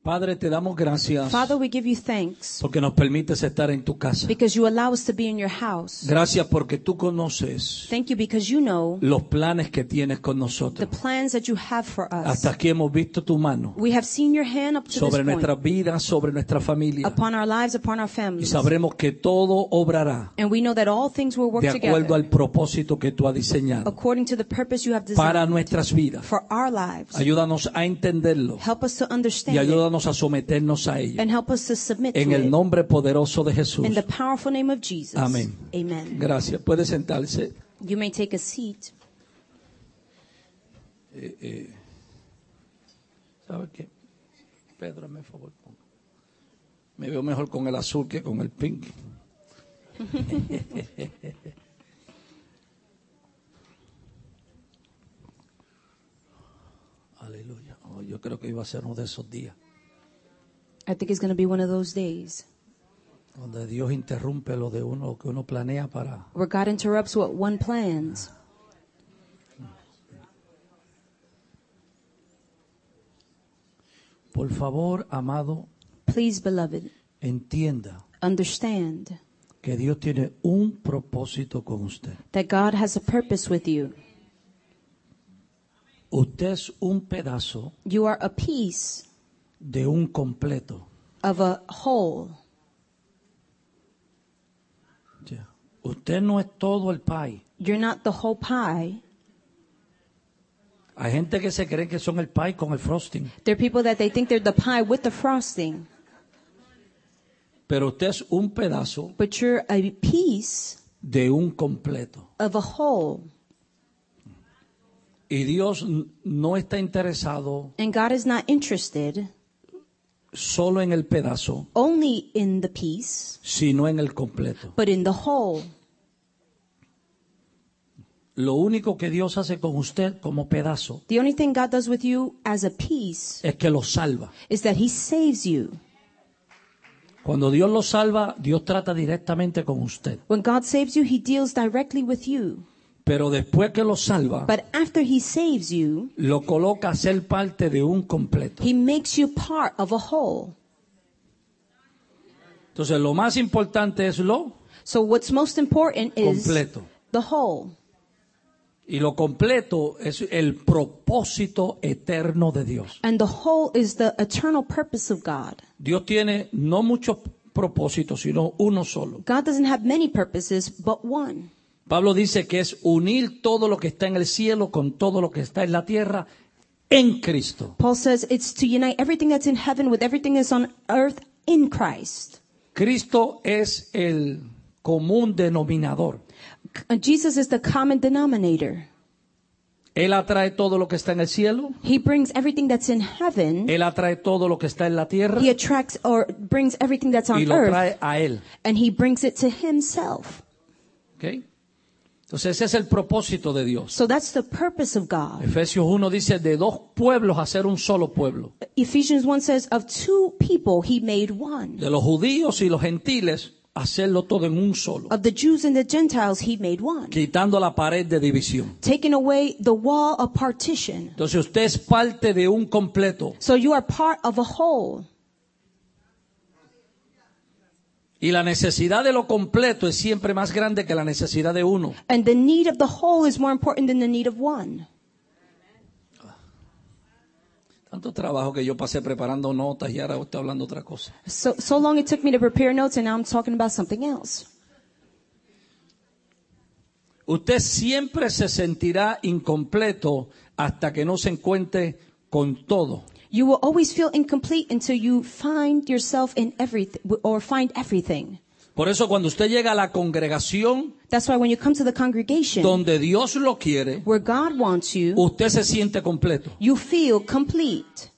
Padre, te damos gracias Father, we give you thanks porque nos permites estar en tu casa. because you allow us to be in your house. Gracias porque tú conoces Thank you because you know los planes que tienes con the nosotros. plans that you have for us. Hasta aquí hemos visto tu mano We have seen your hand up to sobre this point nuestras vidas, sobre nuestra familia. upon our lives, upon our Y families. sabremos que todo obrará And we know that all things will work de acuerdo together al propósito que tú has diseñado according to the purpose you have para designed nuestras vidas. for our lives. Ayúdanos a entenderlo Help us to y understand it ayúdanos a someternos a ello. and help us to submit to En el it. nombre poderoso de Jesús. In the powerful name of Jesus. Amén. Amen. Gracias. Puede sentarse. You may take a seat. ¿Sabe qué? Pedro, me favor. Me veo mejor con el azul que con el pink. Aleluya. Oh, yo creo que iba a ser uno de esos días I think it's going to be one of those days donde Dios interrumpe lo de uno, lo que uno planea para. where God interrupts what one plans. Por favor, amado, Please, beloved, entienda understand que Dios tiene un propósito con usted. that God has a purpose with you. Usted es un pedazo You are a piece de un completo. of a whole. Ya. Usted no es todo el pie. You're not the whole pie. Hay gente que se cree que son el pie con el frosting. There are people that they think they're the pie with the frosting, Pero usted es un pedazo but you're a piece de un completo. of a whole. Y Dios no está interesado And God is not interested solo en el pedazo, only in the piece, sino en el completo. but in the whole. Lo único que Dios hace con usted como pedazo The only thing God does with you as a piece es que lo salva. is that He saves you. Cuando Dios lo salva, Dios trata directamente con usted. When God saves you, He deals directly with you. Pero después que lo salva, But after He saves you, lo coloca a ser parte de un completo. He makes you part of a whole. Entonces, lo más importante es lo So what's most important is completo. the whole. Y lo completo es el propósito eterno de Dios. And the whole is the eternal purpose of God. Dios tiene no muchos propósitos, sino uno solo. God doesn't have many purposes, but one. Pablo dice que es unir todo lo que está en el cielo con todo lo que está en la tierra en Cristo. Paul says it's to unite everything that's in heaven with everything that's on earth in Christ. Cristo es el común denominador. Jesus is the common denominator. Él atrae todo lo que está en el cielo. He brings everything that's in heaven. Él atrae todo lo que está en la tierra He attracts or brings everything that's y on lo earth, trae a Él. and He brings it to Himself. ¿Ok? Entonces ese es el propósito de Dios. So that's the purpose of God. Efesios 1 dice de dos pueblos hacer un solo pueblo. Ephesians 1 says, of two people He made one. De los judíos y los gentiles hacerlo todo en un solo. Of the Jews and the Gentiles He made one. Quitando la pared de división. Taking away the wall of partition. Entonces usted es parte de un completo. So you are part of a whole. Y la necesidad de lo completo es siempre más grande que la necesidad de uno. And the need of the whole is more important than the need of one. Tanto trabajo que yo pasé preparando notas y ahora estoy hablando otra cosa. So long it took me to prepare notes, and now I'm talking about something else. Usted siempre se sentirá incompleto hasta que no se encuentre con todo. You will always feel incomplete until you find yourself in everything, or find everything. Por eso cuando usted llega a la congregación That's why when you come to the congregation, donde Dios lo quiere, where God wants you, usted se siente completo. you feel complete.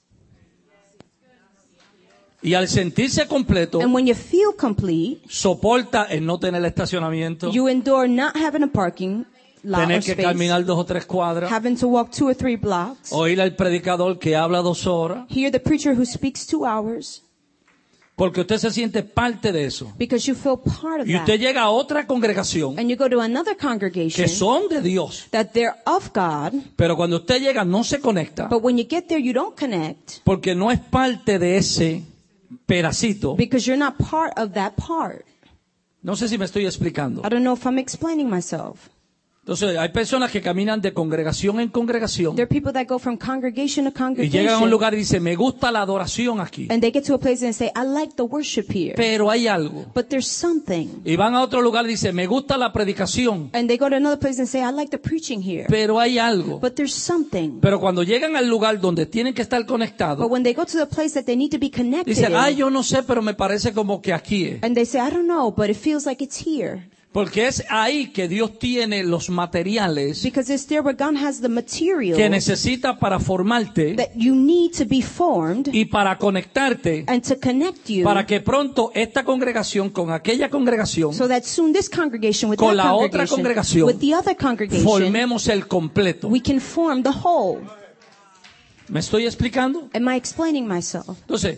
Y al sentirse completo, And when you feel complete, soporta el no tener estacionamiento, you endure not having a parking lot or tener que space, caminar 2 o 3 cuadras, having to walk 2 or 3 blocks, oír al predicador que habla 2 horas. hear the preacher who speaks 2 hours. Porque usted se siente parte de eso. because you feel part of Y usted that. llega a otra congregación And you go to another que congregation son de Dios. that they're of God, Pero cuando usted llega no se conecta but when you get there, you don't connect porque no es parte de ese pedacito. because you're not part of that part. No sé si me estoy explicando. I don't know if I'm explaining myself. Entonces, hay personas que caminan de congregación en congregación There are people that go from congregation to y llegan a un congregation, lugar y dicen, me gusta la adoración aquí. and they get to a place and say, I like the worship here, Pero hay algo. but there's something. Y van a otro lugar y dicen, me gusta la predicación. And they go to another place and say, I like the preaching here, Pero hay algo. but there's something. Pero cuando llegan al lugar donde tienen que estar But conectados, when they go to the place that they need to be connected dicen, ay, in, yo no sé, pero me parece como que aquí es. and they say, I don't know, but it feels like it's here. Porque es ahí que Dios tiene los materiales Because it's there where God has the material que necesita para formarte that you need to be formed y para conectarte, and to connect you, para que pronto esta congregación con aquella congregación so that soon this congregation with con that la otra congregación with the other congregation, formemos el completo. we can form the whole. ¿Me estoy explicando? Am I explaining myself? Entonces,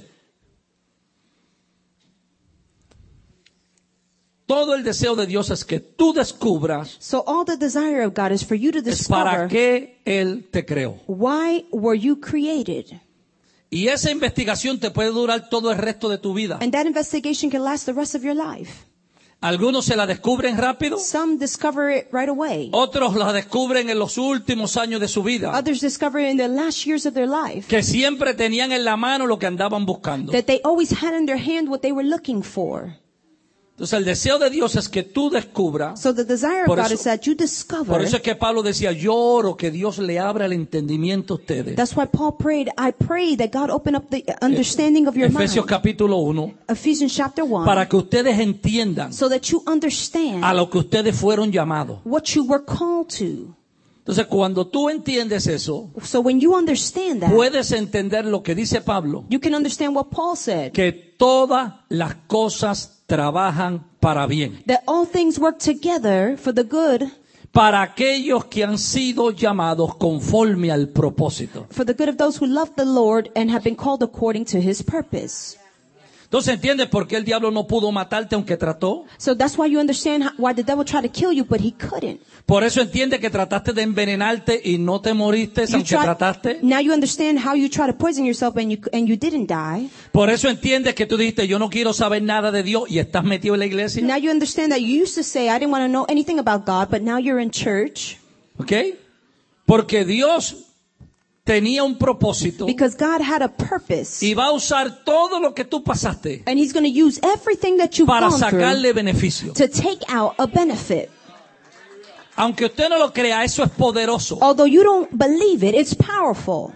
todo el deseo de Dios es que tú descubras So all the desire of God is for you to es para discover qué Él te creó. why were you created. Y esa investigación te puede durar todo el resto de tu vida. And that investigation can last the rest of your life. Algunos se la descubren rápido, Some discover it right away. otros la descubren en los últimos años de su vida, Others discover it in the last years of their life. que siempre tenían en la mano lo que andaban buscando. That they always had in their hand what they were looking for. Entonces el deseo de Dios es que tú descubras. So the desire of Por God eso- is that you discover. Por eso es que Pablo decía, yo oro que Dios le abra el entendimiento a ustedes. That's why Paul prayed, I pray that God open up the understanding of your Efesios mind. capítulo 1, Ephesians chapter 1. para que ustedes entiendan So that you understand a lo que ustedes fueron llamados. what you were called to. Entonces cuando tú entiendes eso, So when you understand that, puedes entender lo que dice Pablo, you can understand what Paul said. que todas las cosas trabajan para bien. That all things work together for the good, Para aquellos que han sido llamados conforme al propósito. for the good of those who love the Lord and have been called according to his purpose. Entonces entiendes por qué el diablo no pudo matarte aunque trató. So that's why you understand why the devil tried to kill you, but he couldn't. Por eso entiendes que trataste de envenenarte y no te moriste You aunque trataste. now you understand how you try to poison yourself and you didn't die. Por eso entiendes que tú dijiste yo no quiero saber nada de Dios y estás metido en la iglesia. Now you understand that you used to say, I didn't want to know anything about God, but now you're in church. ¿Ok? Porque Dios tenía un propósito Because God had a purpose. y va a usar todo lo que tú pasaste And he's going to use everything that you've para gone through sacarle beneficio. to take out a benefit. Aunque usted no lo crea, eso es poderoso. Although you don't believe it, it's powerful.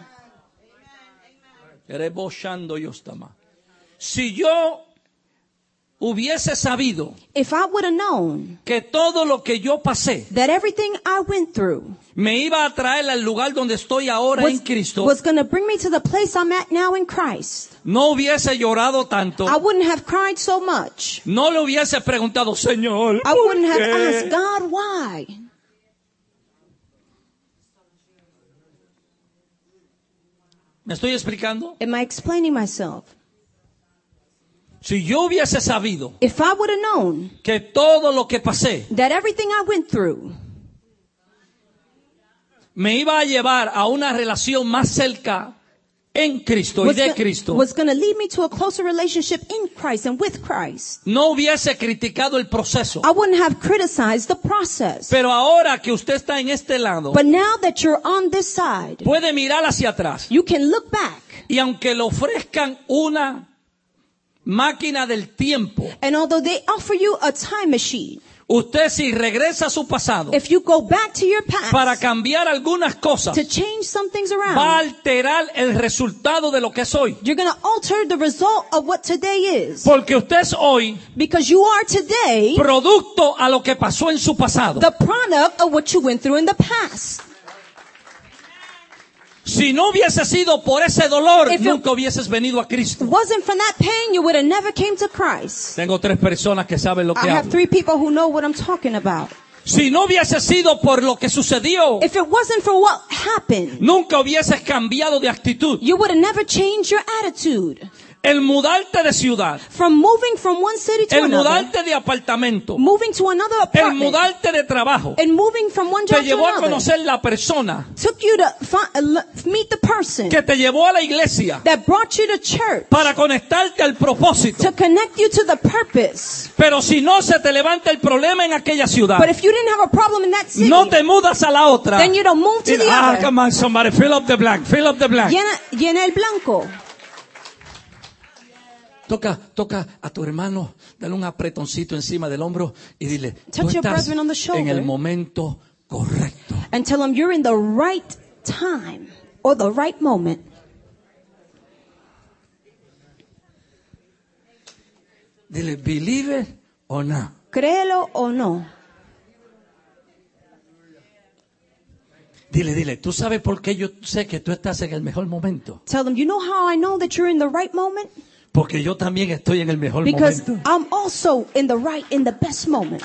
Si yo hubiese sabido If I would have known que todo lo que yo pasé that everything I went through me iba a traer al lugar donde estoy ahora en Cristo, was going to bring me to the place I'm at now in Christ, no hubiese llorado tanto, I wouldn't have cried so much. no le hubiese preguntado, Señor, I ¿por wouldn't have qué? asked God why. ¿Me estoy explicando? Am I explaining myself? Si yo hubiese sabido If I would have known que todo lo que pasé that everything I went through me iba a llevar a una relación más cerca en Cristo y de Cristo, was going to lead me to a closer relationship in Christ and with Christ, no hubiese criticado el proceso. I wouldn't have criticized the process. Pero ahora que usted está en este lado, But now that you're on this side, puede mirar hacia atrás you can look back, y aunque le ofrezcan una máquina del tiempo, and although they offer you a time machine, usted si regresa a su pasado if you go back to your past para cambiar algunas cosas, to change some things va a around, alterar el resultado de lo que es hoy. you're going to alter the result of what today is. Porque usted es hoy Because you are today producto a lo que pasó en su pasado. the product of what you went through in the past. Si no hubiese sido por ese dolor, If it- nunca hubieses venido a Cristo. Wasn't for that pain, you would have never came to Christ. Tengo 3 personas que saben lo I que have hablo. 3 people who know what I'm talking about. Si no hubiese sido por lo que sucedió, If it wasn't for what happened, nunca hubieses cambiado de actitud. you would have never changed your attitude. El mudarte de ciudad, From moving from one city to el another, mudarte de apartamento, moving to another el apartment, mudarte de trabajo, and moving from one te job to llevó a another, conocer la persona took you to meet the person que te llevó a la iglesia that brought you to church, para conectarte al propósito. to connect you to the purpose. Pero si no se te levanta el problema en aquella ciudad, But if you didn't have a problem in that city, no te mudas a la otra. then you don't move to the other. Come on, somebody, fill up the blank, fill up the blank. Llena el blanco. Toca a tu hermano, dale un apretoncito encima del hombro y dile, tú Touch your estás brethren on the shoulder. en el momento correcto. And tell them you're in the right time or the right moment. Dile, believe it or not. Créelo o no. Dile, tú sabes por qué yo sé que tú estás en el mejor momento. Tell them, you know how I know that you're in the right moment? Porque yo también estoy en el mejor Because momento. I'm also in the best moment.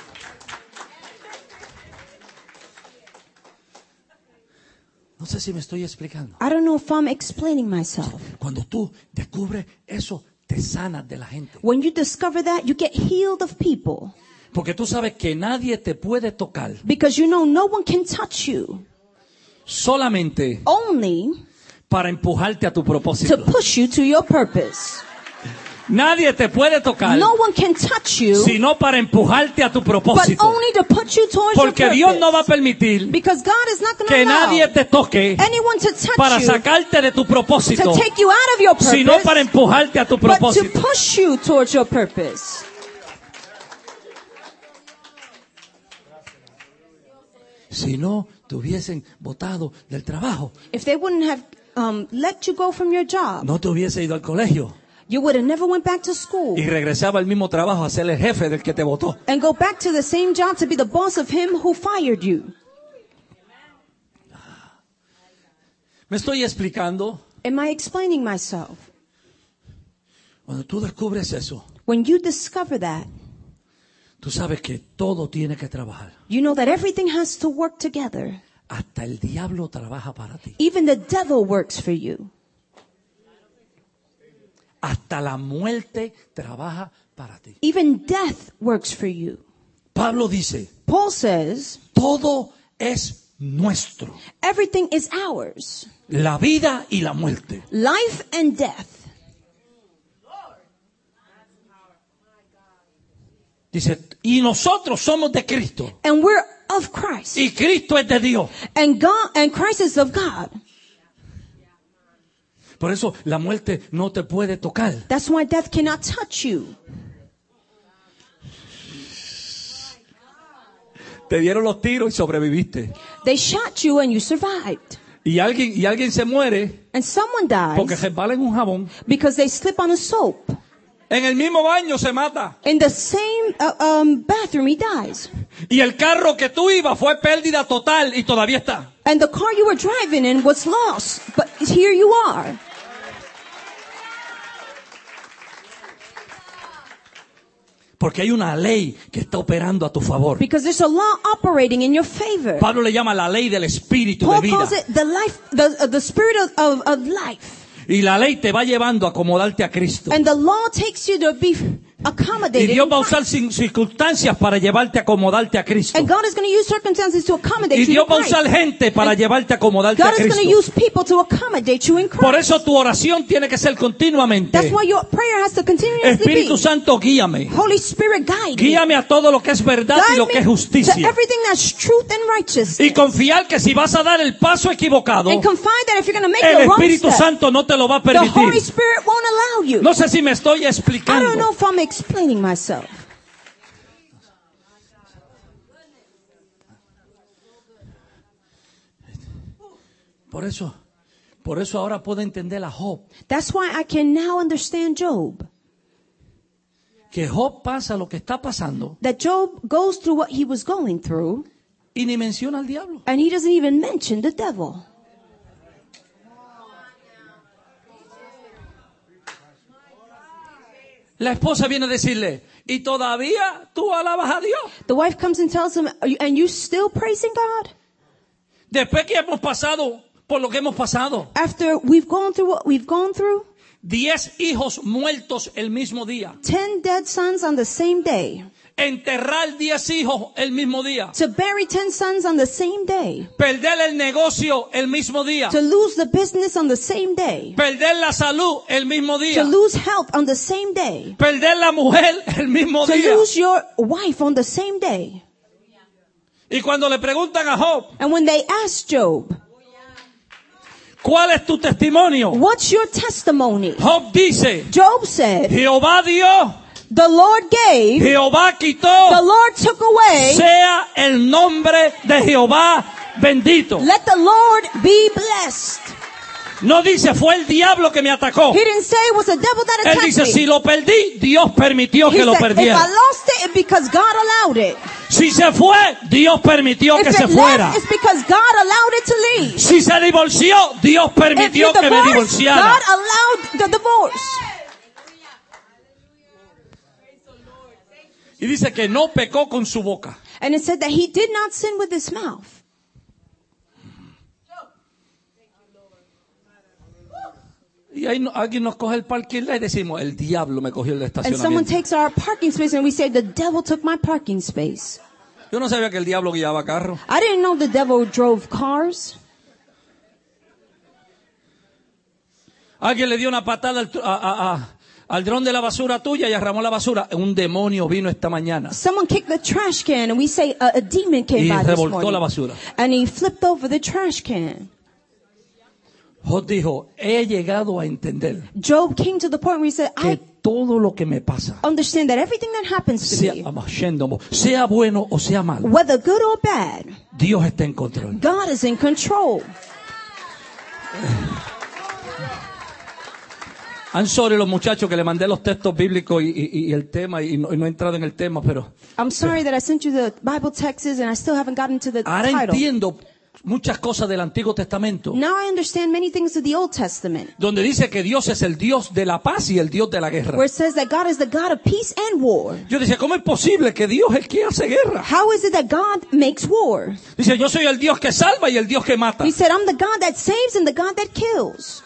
No sé si me estoy explicando. I don't know if I'm explaining myself. Cuando tú descubres eso, te sanas de la gente. When you discover that, you get healed of people. Porque tú sabes que nadie te puede tocar. Because you know no one can touch you. Solamente Only para empujarte a tu to propósito. push you to your purpose. Nadie te puede tocar, No one can touch you, sino para empujarte a tu but propósito. only to put you towards your Porque purpose. Dios no va a permitir Because God is not going to que allow nadie te toque anyone to touch para you, sacarte de tu propósito, to take you out of your purpose, sino para empujarte a tu but to propósito. push you towards your purpose. Si no te hubiesen botado del trabajo, If they wouldn't have let you go from your job, no te hubiese ido al colegio you would have never went back to school y regresaba al mismo trabajo a ser el jefe del que te votó. and go back to the same job to be the boss of him who fired you. ¿Me estoy explicando? Am I explaining myself? Cuando tú descubres eso, When you discover that, tú sabes que todo tiene que trabajar. you know that everything has to work together. Hasta el diablo trabaja para ti. Even the devil works for you. Hasta la muerte trabaja para ti. Even death works for you. Pablo dice, Paul says, todo es nuestro. everything is ours. La vida y la muerte. Life and death. Dice, y nosotros somos de Cristo. And we're of Christ. Y Cristo es de Dios. And Christ is of God. Por eso la muerte no te puede tocar. That's why death cannot touch you. Te dieron los tiros y sobreviviste. They shot you and you survived. Y alguien se muere And someone porque dies resbala en un jabón. because they slip on a soap. En el mismo baño se mata. In the same bathroom, he dies. Y el carro que tú ibas fue pérdida total y todavía está. And the car you were driving in was lost. But here you are. Porque hay una ley que está operando a tu favor. Because there's a law operating in your favor. Pablo le llama la ley del espíritu de Paul vida. calls it the spirit of life. Y la ley te va llevando a acomodarte a Cristo. And the law takes you to be Y accommodated. Dios in va a usar Christ. circunstancias para llevarte a acomodarte a Cristo. And God is going to use circumstances to accommodate Y you Dios in va a Christ. usar gente para llevarte a acomodarte a God is going to Cristo. use people to accommodate you in Christ. Por eso tu oración tiene que ser continuamente. That's why your prayer has to continuously Espíritu be. Santo, guíame. Holy Spirit, guide me. Guíame a todo lo que es verdad y Guide lo que es me to justicia. everything that's truth and righteousness. Y confiar que si vas a dar el paso equivocado, And confide that if you're going to make el the wrong Espíritu step, Santo no te lo va a the Holy permitir. Spirit won't allow you. No sé si me estoy I don't know explicando. if I'm explaining myself. Por eso ahora puedo entender a Job. That's why I can now understand Job. Que Job pasa lo que está pasando That Job goes through what he was going through, y ni menciona al diablo. and he doesn't even mention the devil. La esposa viene a decirle, y todavía tú alabas a Dios. The wife comes and tells him, and you still praising God? Después que hemos pasado por lo que hemos pasado. After we've gone through what we've gone through? 10 hijos muertos el mismo día. 10 dead sons on the same day. Enterrar 10 hijos el mismo día. To bury 10 sons on the same day. Perder el negocio el mismo día. To lose the business on the same day. Perder la salud el mismo To día. lose health on the same day. Perder la mujer el mismo To día. lose your wife on the same day. Y cuando le preguntan a Job, And when they asked Job, ¿cuál es tu testimonio? what's your testimony? Job dice, Job said, Jehová dio, the Lord gave, Jehová quitó, the Lord took away. sea el nombre de Jehová bendito. Let the Lord be blessed. No dice, fue el diablo que me atacó. He didn't say it was the devil that Él attacked dice, me. si lo perdí, Dios permitió He que lo said, if perdiera. I lost it, it's because God allowed it. Si se fue, Dios permitió If que se it fuera. left, it's because God allowed it to leave. Si se divorció, Dios If permitió you que me divorced, divorciara. God allowed the divorce. Y dice que no pecó con su boca. And it said that he did not sin with his mouth. Y ahí alguien nos coge el parking lot y decimos, el diablo me cogió el And someone estacionamiento. takes our parking space and we say, the devil took my parking space. Yo no sabía que el diablo guiaba carro. I didn't know the devil drove cars. Alguien le dio una patada al dron de la basura tuya y arramó la basura. Un demonio vino esta mañana Someone kicked the trash can and we say a demon came y by this revolcó la morning. basura. And he flipped over the trash can. Job dijo, he llegado a entender Job came to the point where he said, que I todo lo que me pasa, understand that everything that happens to sea, me, sea bueno o sea malo, whether good or bad, Dios está en control. God is in control. I'm sorry los muchachos que le mandé los textos bíblicos y el tema y no he entrado en el tema, pero I'm sorry that I sent you the Bible texts and I still haven't gotten to the ahora title. entiendo muchas cosas del Antiguo Testamento, Now I understand many things of the Old Testament, donde dice que Dios es el Dios de la paz y el Dios de la guerra. where it says that God is the God of peace and war. Yo decía, ¿cómo es posible que Dios es el que hace guerra? How is it that God makes war? Dice, yo soy el Dios que salva y el Dios que mata. He said, I'm the God that saves and the God that kills.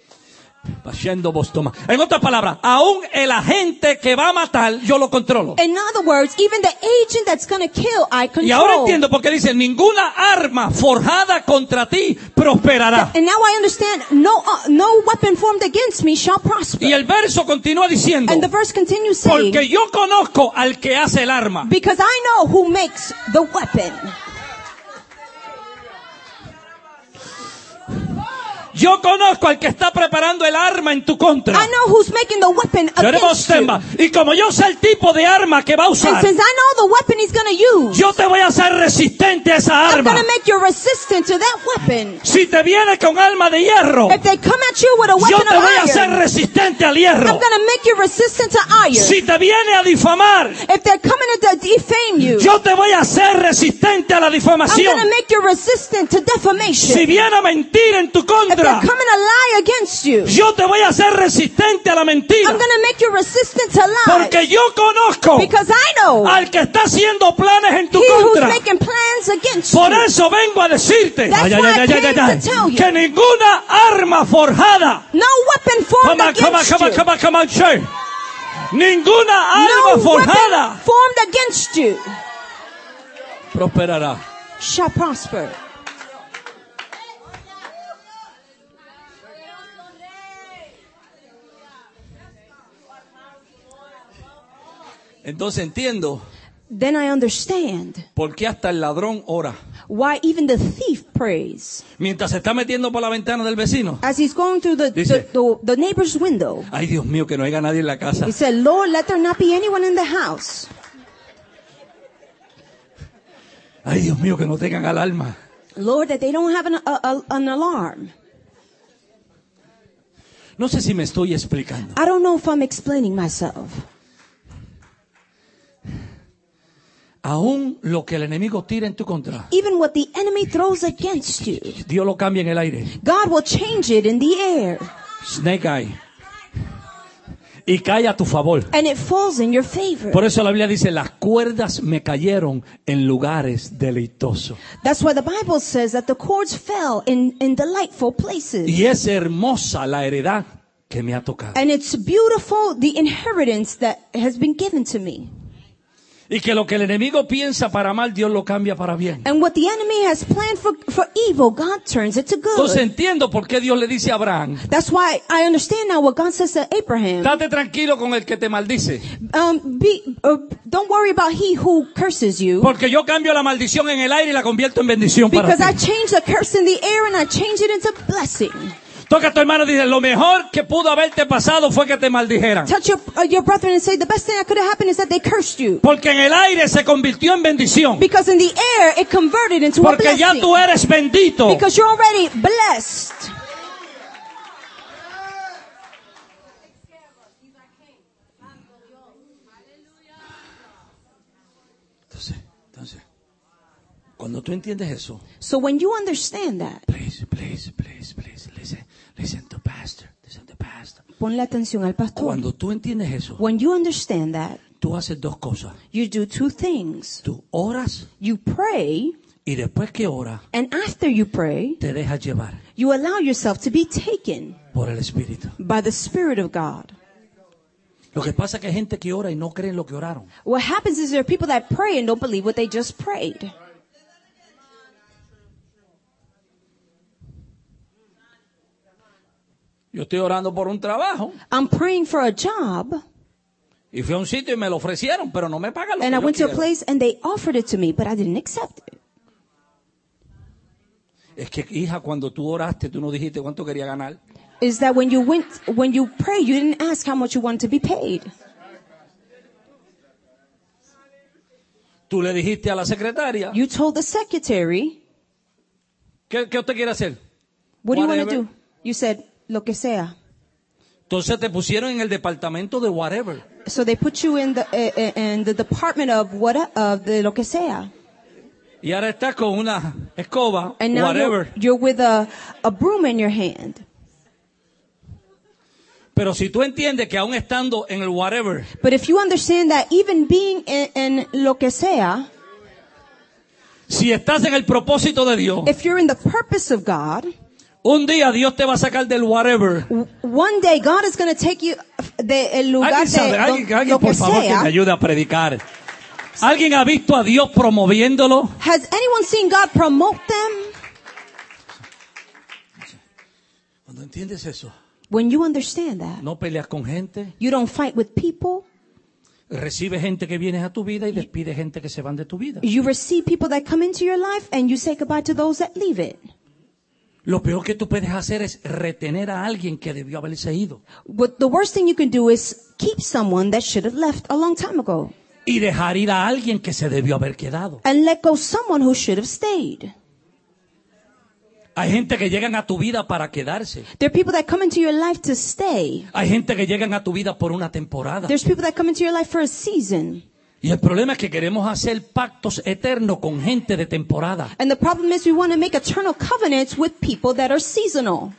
En otras palabras, aún el agente que va a matar, yo lo controlo. In other words, even the agent that's going to kill, I Y ahora control. entiendo por qué dice, ninguna arma forjada contra ti prosperará. And now I understand, no weapon formed against me shall prosper. Y el verso continúa diciendo, And the verse continues saying, porque yo conozco al que hace el arma. because I know who makes the weapon. Yo conozco al que está preparando el arma en tu contra. I know who's making the weapon against you. Y como yo sé el tipo de arma que va a And usar, since I know the weapon he's going to use, yo te voy a hacer resistente a esa I'm arma. going to make you resistant to that weapon. Si te viene con arma de hierro, If they come at you with a yo weapon te of voy a hacer iron, resistente al I'm hierro. going to make you resistant to iron. Si te viene a difamar, If they're coming to defame you, yo te voy a hacer resistente a la I'm difamación. going to make you resistant to defamation. Si viene a mentir en tu If they're contra, coming to lie against you, yo te voy a hacer resistente a la mentira. I'm going to make you resistant to lies. Porque yo conozco Because I know al que está haciendo planes en tu he who's contra. making plans against Por you. eso vengo a decirte That's why I came to tell you. que ninguna arma forjada, No weapon formed against you. come on, church. Ninguna arma No forjada weapon formed against you prosperará. shall prosper. Entonces entiendo Then I understand por qué hasta el ladrón ora. why even the thief prays. Mientras se está metiendo por la ventana del vecino. As he's going through Dice, the neighbor's window, Ay, Dios mío, que no haya nadie en la casa. he said, Lord, let there not be anyone in the house. Ay, Dios mío, que no tengan alarma. Lord, that they don't have an alarm. No sé si me estoy explicando. I don't know if I'm explaining myself. Aún lo que el enemigo tira en tu contra, Even what the enemy throws against you, Dios lo cambia en el aire. God will change it in the air. Snake eye. Y cae a tu favor. And it falls in your favor. Por eso la Biblia dice, las cuerdas me cayeron en lugares deleitosos. That's why the Bible says that the cords fell in delightful places. Y es hermosa la heredad que me ha tocado. And it's beautiful, the inheritance that has been given to me. Y que lo que el enemigo piensa para mal, Dios lo cambia para bien. And what the enemy has planned for evil, God turns it to Entonces good. entiendo por qué Dios le dice a Abraham, That's why I understand now what God says to Abraham. date tranquilo con el que te maldice, Don't worry about he who curses you. porque yo cambio la maldición en el aire y la convierto en bendición para Because I ti. change the curse in the air and I change it into blessing. Toca a tu hermano y dice, lo mejor que pudo haberte pasado fue que te maldijeran. Touch your brethren and say, the best thing that could have happened is that they cursed you. Porque en el aire se convirtió en bendición. Because in the air, it converted into a Porque ya blessing. tú eres bendito. Because you're already blessed. Entonces, cuando tú entiendes eso, So when you understand that, please, listen to pastor. ponle atención al pastor. Cuando tú entiendes eso, When you understand that, tú haces dos cosas. you do two things. Tú oras You pray, y después que oras, and after you pray, te dejas llevar you allow yourself to be taken por el Espíritu. by the Spirit of God. Lo que pasa es que hay gente que ora y no cree en lo que oraron. What happens is there are people that pray and don't believe what they just prayed. Yo estoy orando por un trabajo I'm praying for a job, y fui a un sitio y me lo ofrecieron, pero no me pagan lo and I que yo went to a quiero. place and they offered it to me, but I didn't accept it. Es que, hija, cuando tú oraste, tú no dijiste cuánto quería ganar. Is that when you pray, you didn't ask how much you wanted to be paid. Tú le dijiste a la secretaria, You told the secretary, ¿qué usted quiere hacer? what do you want to Whatever. do? You said, lo que sea. Entonces te pusieron en el departamento de whatever. So they put you in the department of the lo que sea. Y ahora estás con una escoba, And now whatever. you're with a broom in your hand. Pero si tú entiendes que aún estando en el whatever, But if you understand that even being in lo que sea, si estás en el propósito de Dios, if you're in the purpose of God, un día Dios te va a sacar del whatever. one day God is going to take you el lugar ¿Alguien sabe? de ¿Alguien lo que por favor que sea. me ayude a predicar? ¿Alguien ha visto a Dios promoviéndolo? Has anyone seen God promote them? Cuando entiendes eso, When you understand that, no peleas con gente, you don't fight with people. recibes gente que viene a tu vida y despides gente que se van de tu vida. You receive people that come into your life and you say goodbye to those that leave it. Lo peor que tú puedes hacer es retener a alguien que debió haberse ido But the worst thing you can do is keep someone that should have left a long time ago y dejar ir a alguien que se debió haber quedado. and let go someone who should have stayed. Hay gente que llegan a tu vida para quedarse. There are people that come into your life to stay. Hay gente que llegan a tu vida por una temporada. There's people that come into your life for a season. Y el problema es que queremos hacer pactos eternos con gente de temporada. And the problem is we want to make eternal covenants with people that are seasonal.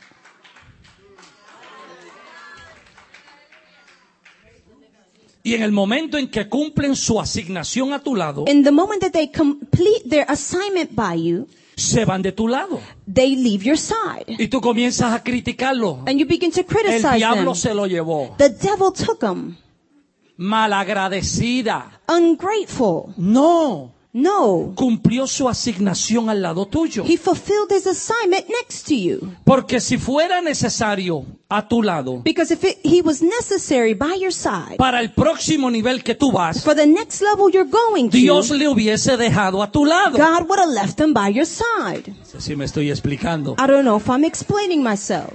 Y en el momento en que cumplen su asignación a tu lado, In the moment that they complete their assignment by you, se van de tu lado. they leave your side. Y tú comienzas a criticarlo. And you begin to El criticize diablo them. se lo llevó. The devil took them. Malagradecida. Ungrateful. No. No. Cumplió su asignación al lado tuyo. He fulfilled his assignment next to you. Porque si fuera necesario a tu lado, Because if he was necessary by your side, para el próximo nivel que tú vas, for the next level you're going Dios to, le hubiese dejado a tu lado. God would have left them by your side. No sé si me estoy explicando. I don't know if I'm explaining myself.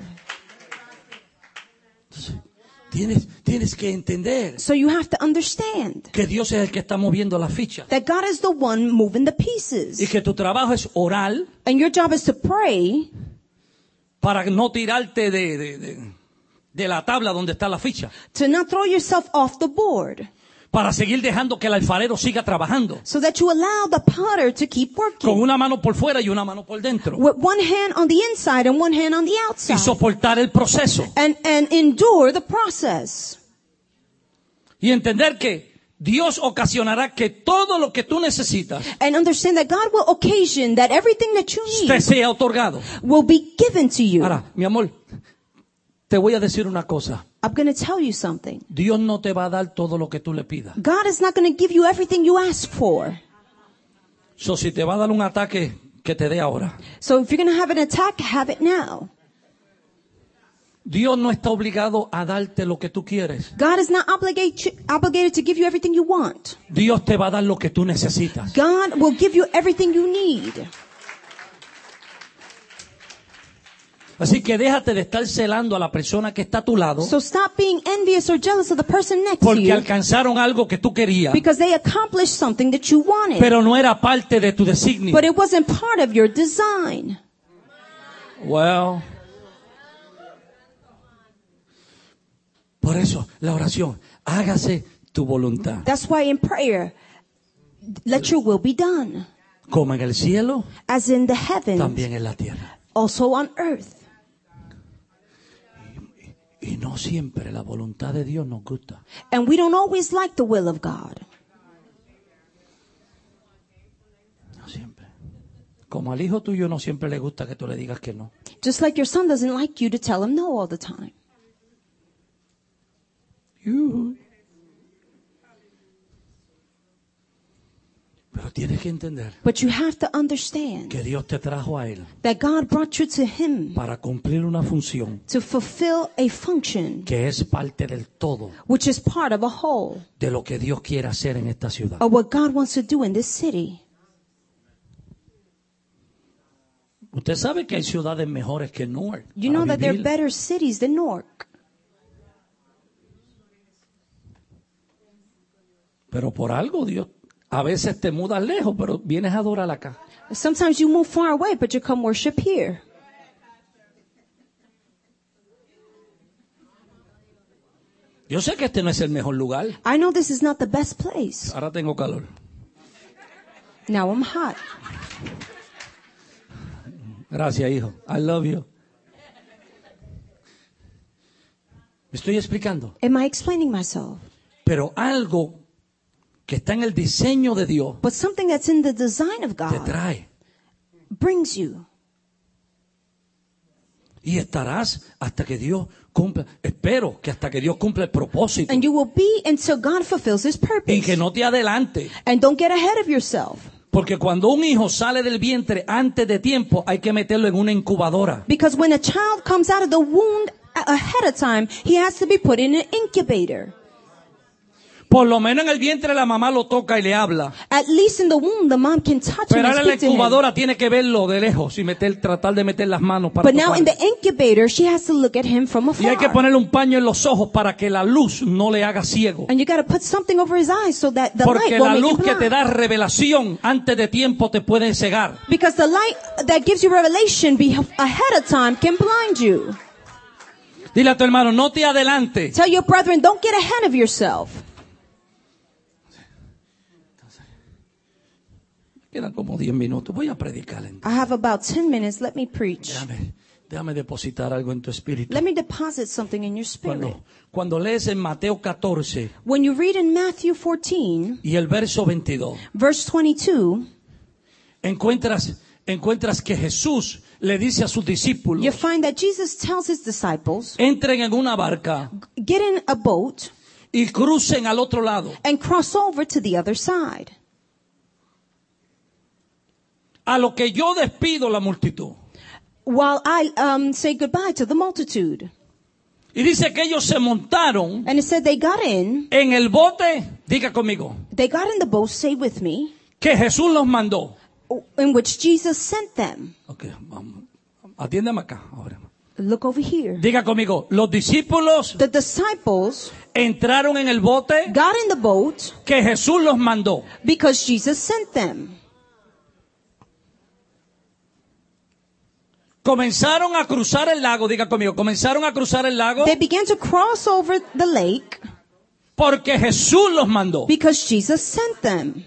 Tienes que entender So you have to understand que Dios es el que está moviendo la ficha. that God is the one moving the Y pieces. que tu trabajo es orar And your job is to pray para no tirarte de la tabla donde está la ficha. to not throw yourself off the board, Para seguir dejando que el alfarero siga trabajando. so that you allow the potter to keep Con working una mano por fuera y una mano por dentro. with one hand on the inside and one hand on the Y outside, soportar el proceso. and endure the process. Y entender que Dios ocasionará que todo lo que tú necesitas And understand that God will occasion that everything that you te need sea otorgado. will be given to you. Ahora, mi amor, Te voy a decir una cosa. I'm going to tell you something. Dios no te va a dar todo lo que tú le pidas. God is not going to give you everything you ask for. So, si te va a dar un ataque, que te dé ahora. So if you're going to have an attack, have it now. Dios no está obligado a darte lo que tú quieres. God is not obligated to give you everything you want. Dios te va a dar lo que tú necesitas. God will give you everything you need. Así que déjate de estar celando a la persona que está a tu lado So stop being envious or jealous of the person next to porque you alcanzaron algo que tú querías, because they accomplished something that you wanted, pero no era parte de tu designio. but it wasn't part of your design. Well, por eso la oración, hágase tu voluntad, That's why in prayer, let your will be done, como en el cielo, as in the heavens, también en la tierra. also on earth. Y no siempre la voluntad de Dios nos gusta. And we don't always like the will of God. No siempre. Como al hijo tuyo no siempre le gusta que tú le digas que no. Just like your son doesn't like you to tell him no all the time. Pero tienes que entender But you have to understand que Dios te trajo a Él that God brought you to him para cumplir una función to fulfill a function que es parte del todo which is part of a whole de lo que Dios quiere hacer en esta ciudad. of what God wants to do in this city. Usted sabe que hay ciudades mejores que Newark. You know para that there are vivir. better cities than Newark. Pero por algo Dios, a veces te mudas lejos, pero vienes a adorar acá. Sometimes you move far away, but you come worship here. Yo sé que este no es el mejor lugar. I know this is not the best place. Ahora tengo calor. Now I'm hot. Gracias, hijo. I love you. ¿Me estoy explicando? Am I explaining myself? Pero algo que está en el diseño de Dios But something that's in the design of te God trae. brings you. Y estarás hasta que Dios cumpla. Espero que hasta que Dios cumpla el propósito. And you will be until God fulfills his Y purpose. que no te adelante. And don't get ahead of yourself. Porque cuando un hijo sale del vientre antes de tiempo, hay que meterlo en una incubadora. Because when a child comes out of the womb ahead of time, he has to be put in an incubator. Por lo menos en el vientre la mamá lo toca y le habla. At least in the womb, the mom can touch him Pero and ahora la speak to him. incubadora tiene que verlo de lejos y tratar de meter las manos para But now in tocarlo. the incubator, she has to look at him from Y hay que afar. ponerle un paño en los ojos para que la luz no le haga ciego. And you got to put something over his eyes so that the Porque light la won't make luz him que te blind. da revelación antes de tiempo te puede cegar. Because the light that gives you revelation ahead of time can blind you. Dile a tu hermano, no te adelante. Tell your brethren, don't get ahead of yourself. Quedan como 10 minutos. Voy a predicar. I have about 10 minutes. Let me preach. Déjame depositar algo en tu espíritu. Let me deposit something in your spirit. Cuando lees en Mateo 14 When you read in Matthew 14, y el verso 22, verse 22, encuentras que Jesús le dice a sus discípulos, you find that Jesus tells his disciples, entren en una barca get in a boat y crucen al otro lado. and cross over to the other side. A lo que yo despido la multitud. While I say goodbye to the multitude. Y dice que ellos se montaron And it said they got in el bote, diga conmigo, the boat, say with me, que Jesús los mandó. in which Jesus sent them. Ok, vamos. Atiéndeme acá ahora. Look over here. Diga conmigo, los discípulos The disciples entraron en el bote got in the boat que Jesús los mandó. because Jesus sent them. Comenzaron a cruzar el lago, diga conmigo, comenzaron a cruzar el lago They began to cross over the lake porque Jesús los mandó. because Jesus sent them.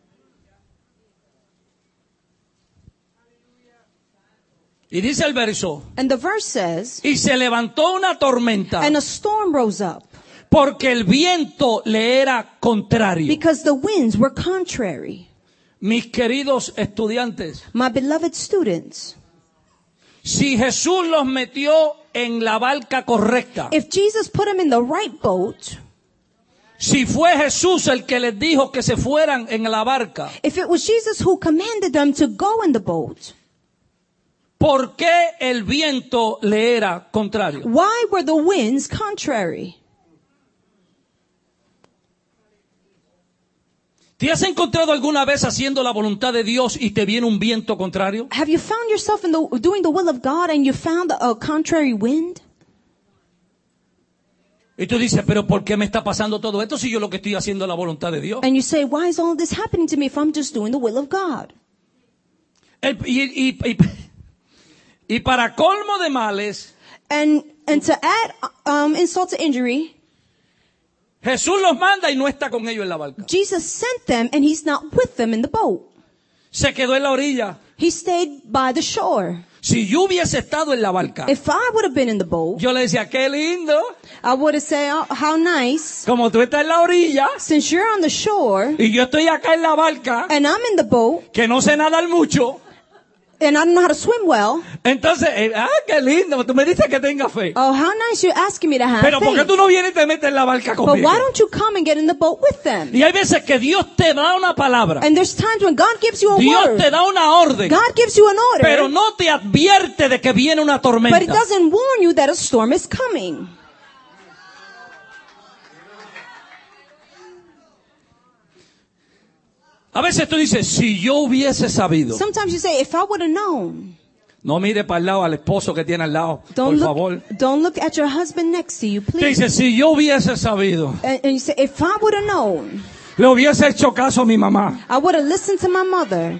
Y dice el verso, And the verse says, y se levantó una tormenta and a storm rose up porque el viento le era contrario. because the winds were contrary. Mis queridos estudiantes, My beloved students, si Jesús los metió en la barca correcta, if Jesus put them in the right boat, si fue Jesús el que les dijo que se fueran en la barca, if it was Jesus who commanded them to go in the boat, ¿por qué el viento le era contrario? why were the winds contrary? ¿Te has encontrado alguna vez haciendo la voluntad de Dios y te viene un viento contrario? Have you found yourself doing the will of God and you found a contrary wind? Y tú dices, pero ¿por qué me está pasando todo esto si yo lo que estoy haciendo es la voluntad de Dios? And you say, why is all this happening to me if I'm just doing the will of God? Y para colmo de males, And to add insult to injury, Jesús los manda y no está con ellos en la barca. Jesus sent them and he's not with them in the boat. Se quedó en la orilla. He stayed by the shore. Si yo hubiese estado en la barca, If I would have been in the boat, yo le decía, qué lindo, I would have said, oh, how nice. como tú estás en la orilla Since you're on the shore y yo estoy acá en la barca, and I'm in the boat que no sé nadar mucho. and I don't know how to swim well, Entonces, qué lindo, tú me dices que tenga fe. oh, how nice you're asking me to have Pero ¿por qué faith. tú no vienes y te metes en la barca But conmigo? why don't you come and get in the boat with them? Y hay veces que Dios te da una palabra, And there's times when God gives you a Dios word. te da una orden, God gives you an order, pero no te advierte de que viene una but it tormenta. doesn't warn you that a storm is coming. A veces tú dices, si yo hubiese sabido. Sometimes you say, if I would have known. No mire para el lado al esposo que tiene al lado, por favor. Don't look at your husband next to you, Te please. dice, si yo hubiese sabido, And you say, if I would have known, le hubiese hecho caso a mi mamá. I would have listened to my mother.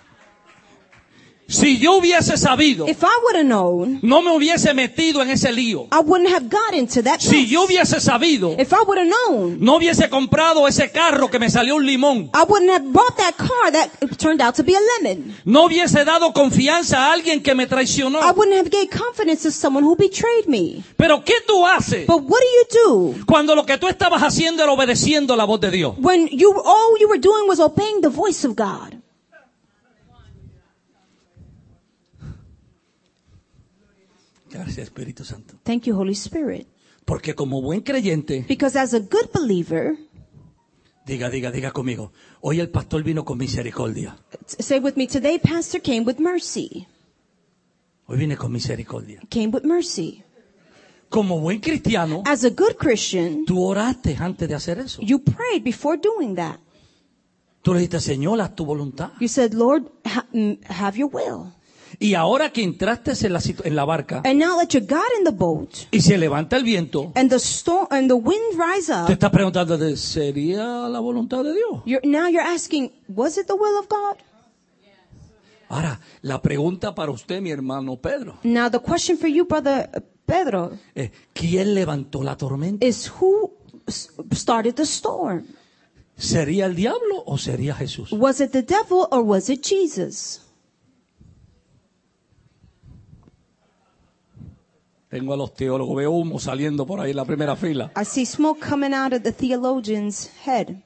Si yo hubiese sabido, If I would have known, no me hubiese metido en ese lío. I wouldn't have got into that Si mess. yo hubiese sabido, If I would have known, no hubiese comprado ese carro que me salió un limón. I wouldn't have bought that car that turned out to be a lemon. No hubiese dado confianza a alguien que me traicionó. I wouldn't have gave confidence to someone who betrayed me. Pero ¿qué tú haces But what do cuando lo que tú estabas haciendo era obedeciendo la voz de Dios? when all you were doing was obeying the voice of God? Gracias, Espíritu Santo. Thank you, Holy Spirit. Porque como buen creyente, Because as a good believer, diga conmigo, hoy el pastor vino con misericordia. say with me, today Pastor came with mercy. Hoy vine con misericordia. Came with mercy. Como buen cristiano, As a good Christian, tú oraste antes de hacer eso. you prayed before doing that. Tú le dijiste, Señor, haz tu voluntad. You said, Lord, have your will. Y ahora que entraste en la barca And now that you got in the boat y se levanta el viento, and the storm and the wind rise te up, estás preguntando, ¿sería la voluntad de Dios? you're asking, was it the will of God? Ahora, la pregunta para usted, mi hermano Pedro, Now the question for you, brother Pedro, es, ¿quién levantó la tormenta? is who started the storm? ¿Sería el diablo o sería Jesús? Was it the devil or was it Jesus? Tengo a los teólogos, veo humo saliendo por ahí en la primera fila. I see smoke coming out of the theologian's head.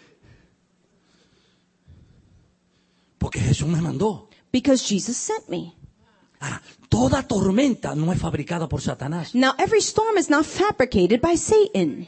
Porque Jesús me mandó. Because Jesus sent me. Ahora, toda tormenta no es fabricada por Satanás. Now every storm is not fabricated by Satan.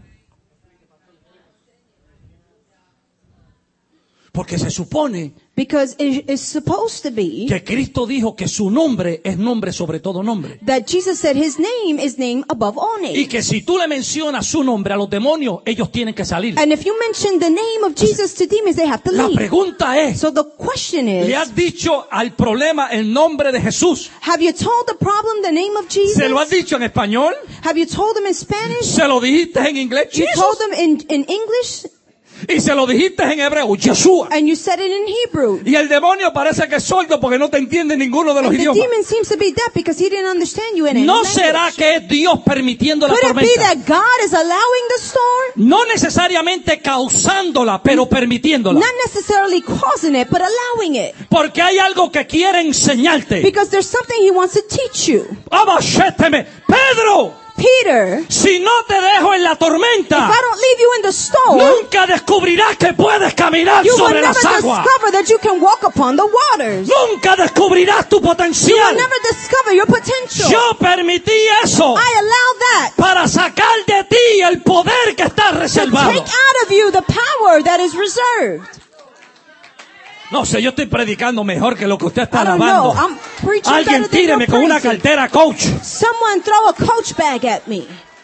Porque se supone Because it is supposed to be que Cristo dijo que su nombre es nombre sobre todo nombre. that Jesus said his name is name above all names. Y que si tú le mencionas su nombre a los demonios, ellos tienen que salir. And if you mention the name of Jesus to demons, they have to La leave. pregunta es, So the question is, ¿le has dicho al problema el nombre de Jesús? have you told the problem the name of Jesus? ¿Se lo has dicho en español? Have you told them in Spanish? ¿Se lo dijiste en inglés? You Jesus? told them in English? Y se lo dijiste en hebreo, Yeshua. And you said it in Hebrew. Y el demonio parece que es sordo porque no te entiende ninguno de los And the idiomas. demon seems to be deaf because he didn't understand you in any ¿No language. será que es Dios permitiendo la Could it be tormenta? that God is allowing the storm? No necesariamente causándola, pero permitiéndola. Not necessarily causing it, but allowing it. Porque hay algo que quiere enseñarte. Because there's something he wants to teach you. Abachéteme. Pedro, Peter, si no te dejo en la if tormenta, I don't leave you in the storm, nunca descubrirás que puedes caminar you will sobre never las aguas. discover that you can walk upon the waters. Nunca descubrirás tu You will potencial. never discover your potential. Yo permití eso I allow that para sacar de ti el poder que está to reservado. take out of you the power that is reserved. No sé, yo estoy predicando mejor que lo que usted está I don't know. alabando. I'm preaching Alguien better than tíreme you're con una praising. cartera, coach. Someone throw a Coach bag at me.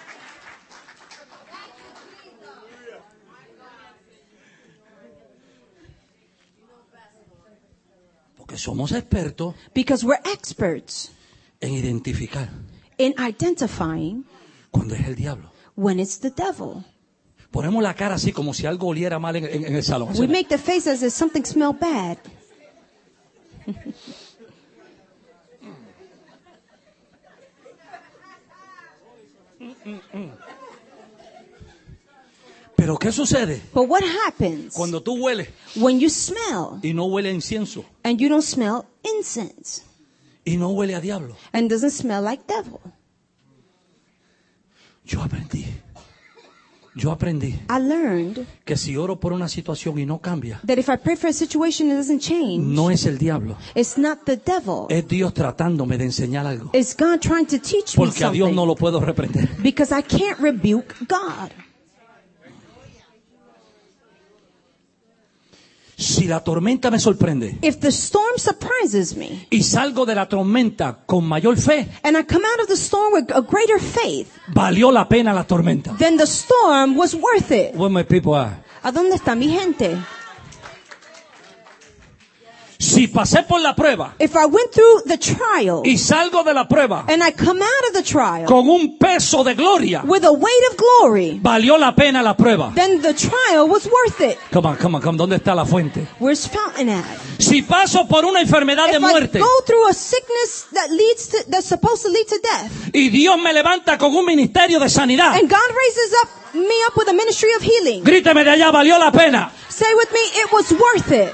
Porque somos expertos Because we're experts en identificar in identifying cuando es el diablo. when it's the devil. Ponemos la cara así como si algo oliera mal en el salón. We make the face as if something smells bad. Pero ¿qué sucede But what happens cuando tú hueles when you smell y no huele a incienso and you don't smell incense y no huele a diablo? and doesn't smell like devil? Yo aprendí I learned que si oro por una situación y no cambia, that if I pray for a situation that doesn't change, no es el diablo, it's not the devil. es Dios tratándome de enseñar algo. It's God trying to teach me Porque a Dios no something. lo puedo reprender. Because I can't rebuke God. Si la tormenta me sorprende If the storm surprises me y salgo de la tormenta con mayor fe, and I come out of the storm with a greater faith, valió la pena la tormenta. then the storm was worth it. Where my people are. ¿A dónde está mi gente? Si pasé por la prueba If I went through the trial y salgo de la prueba and I come out of the trial con un peso de gloria, with a weight of glory, valió la pena la prueba. then the trial was worth it. Come on. ¿Dónde está la fuente? Where's fountain at? Si paso por una enfermedad de If I muerte go through a sickness that's supposed to lead to death, y Dios me levanta con un ministerio de sanidad, and God raises me up with a ministry of healing, gríteme de allá, valió la pena. say with me, it was worth it.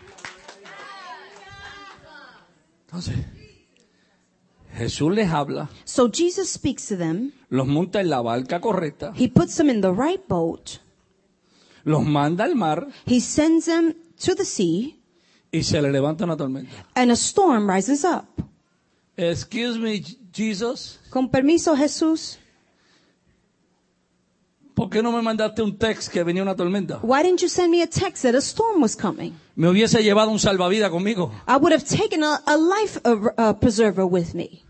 Entonces, Jesús les habla, So Jesus speaks to them. los monta en la barca correcta, He puts them in the right boat. los manda al mar He sends them to the sea, y se le levanta una tormenta. and a storm rises up. Excuse me, Jesus, Con permiso, Jesús, ¿por qué no me mandaste un text que venía una tormenta? why didn't you send me a text that a storm was coming? Me hubiese llevado un salvavidas conmigo. I would have taken a life preserver with me.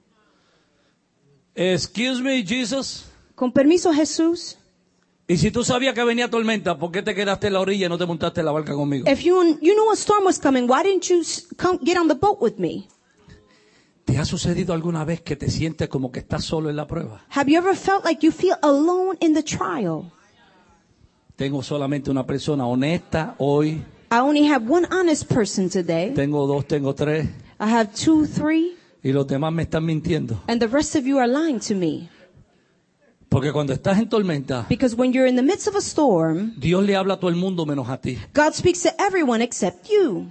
Excuse me, Jesus. Con permiso, Jesús, Y si tú sabías que venía tormenta, ¿por qué te quedaste en la orilla y no te montaste en la barca conmigo? if you knew a storm was coming, why didn't you get on the boat with me? ¿Te ha sucedido alguna vez que te sientes como que estás solo en la prueba? Have you ever felt like you feel alone in the trial? Tengo solamente una persona honesta hoy. I only have one honest person today. Tengo dos, tengo tres. I have 2, 3, Y los demás me están mintiendo. and the rest of you are lying to me. Porque cuando estás en tormenta, Because when you're in the midst of a storm, Dios le habla a todo el mundo menos a ti. God speaks to everyone except you.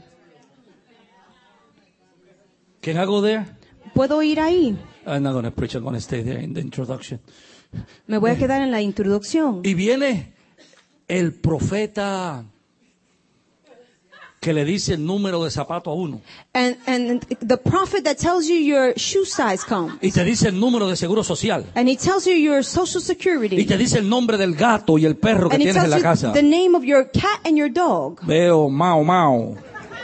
Can I go there? ¿Puedo ir ahí? I'm not going to preach. I'm going to stay there in the introduction. Me voy a quedar en la introducción. Y viene el profeta que le dice el número de zapato a uno. And the prophet that tells you your shoe size comes. Y te dice el número de seguro social. And he tells you your social Y security. te dice el nombre del gato y el perro que And he tienes en tells la you casa. the name of your cat and your dog. Veo, Mao.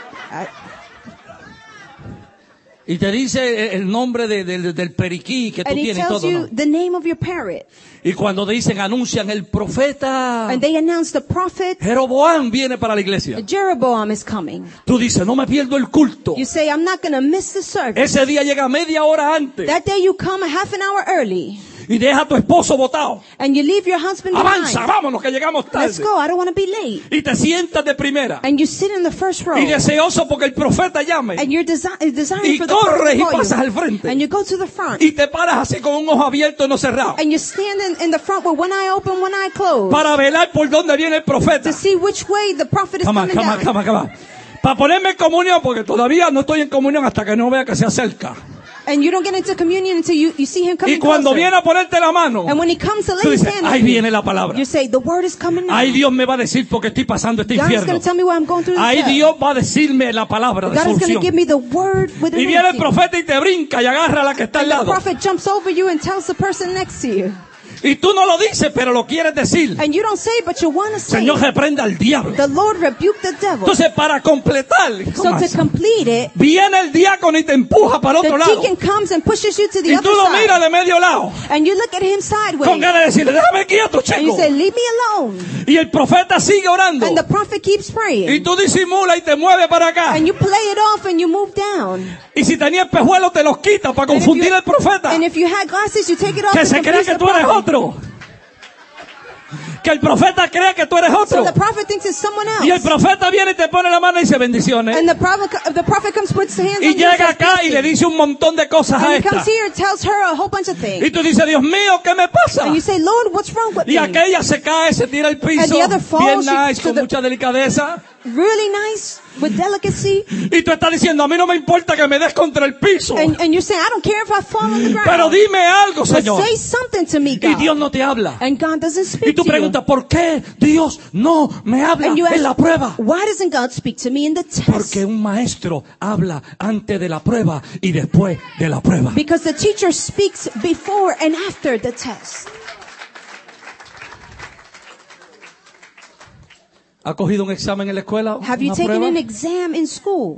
Y te dice el nombre del periquí que tú And he tienes y tells todo, you ¿no? the name of your parrot. Y cuando dicen, anuncian el profeta And they announce the prophet Jeroboam viene para la iglesia. Jeroboam is coming. Tú dices, no me pierdo el culto. You say, I'm not going to miss the service. Ese día llega media hora antes That day you come a half an hour early. y deja a tu esposo botado. And you leave your husband Avanza, behind. vámonos que llegamos Let's tarde. go. I don't want to be late. Y te sientas de primera And you sit in the first row. y deseoso porque el profeta llame. And you're desiring Y for the corres prophet y to call pasas al you. frente. And you go to the front. Y te paras así con un ojo abierto y no cerrado. And you stand in the front with one eye open, one eye closed. Para velar por dónde viene el profeta. To see which way the prophet is Come on. coming down. Para ponerme en comunión, porque todavía no estoy en comunión hasta que no vea que se acerca. And you don't get into communion until you see him coming Y cuando closer. viene a ponerte la mano, And when he comes to tú lay his dices, hand on ahí you, viene la palabra. you say, the word is coming now. Ahí Dios me va a decir porque estoy pasando este God is infierno. going to tell me why I'm going through this Ahí hell. Dios va a decirme la palabra de God is going to solución. give me the word with Y viene el anointing. profeta y te brinca y agarra a la que está al And the lado. prophet jumps over you and tells the person next to you. Y tú no lo dices, pero lo quieres decir. And you don't say it, but you want to say Señor, it. reprenda al diablo. The Lord rebuked the devil. Entonces, para completar, So to complete it, viene el diácono y te empuja para the otro lado. deacon comes and pushes you to the Y other tú lo side. miras de medio lado. And you look at him sideways. Con ganas de decirle, déjame quieto, And you chico. say, leave me alone. Y el profeta sigue orando. And the prophet keeps Y praying. tú disimulas y te mueves para acá. And you play it off and you move down. Y si tenía espejuelos, te los quita para And if confundir you- al profeta. And if you had glasses, you take it off. Que and se cree confuse que the tú eres prophet. otro. Que el profeta cree que tú eres So otro. the prophet thinks it's someone Y el else. profeta viene y te pone la mano y dice bendiciones. And the prophet comes, puts the hands Y on you and llega says, acá y le "Blessing." dice un montón de cosas a And he esta. comes here and tells her a whole bunch of things. Y tú dices, Dios mío, ¿qué me pasa? And you say, Lord, what's wrong with Y me? aquella se cae, se tira al piso, And the other falls, bien nice, to con the- mucha delicadeza. Really nice, with delicacy. Y tú estás diciendo, a mí no me importa que me des contra el piso. And you're saying, I don't care if I fall on the ground. Pero dime algo, But Señor. say something to me, Y God. Dios no te habla. And God doesn't Y speak tú to you. preguntas, ¿por qué Dios no me habla And you en la ask, prueba? why doesn't God speak to me in the test? Porque un maestro habla antes de la prueba y después de la prueba. Because the teacher speaks before and after the test. ¿Ha cogido un examen en la escuela? Have you ¿Una taken prueba? an exam in school?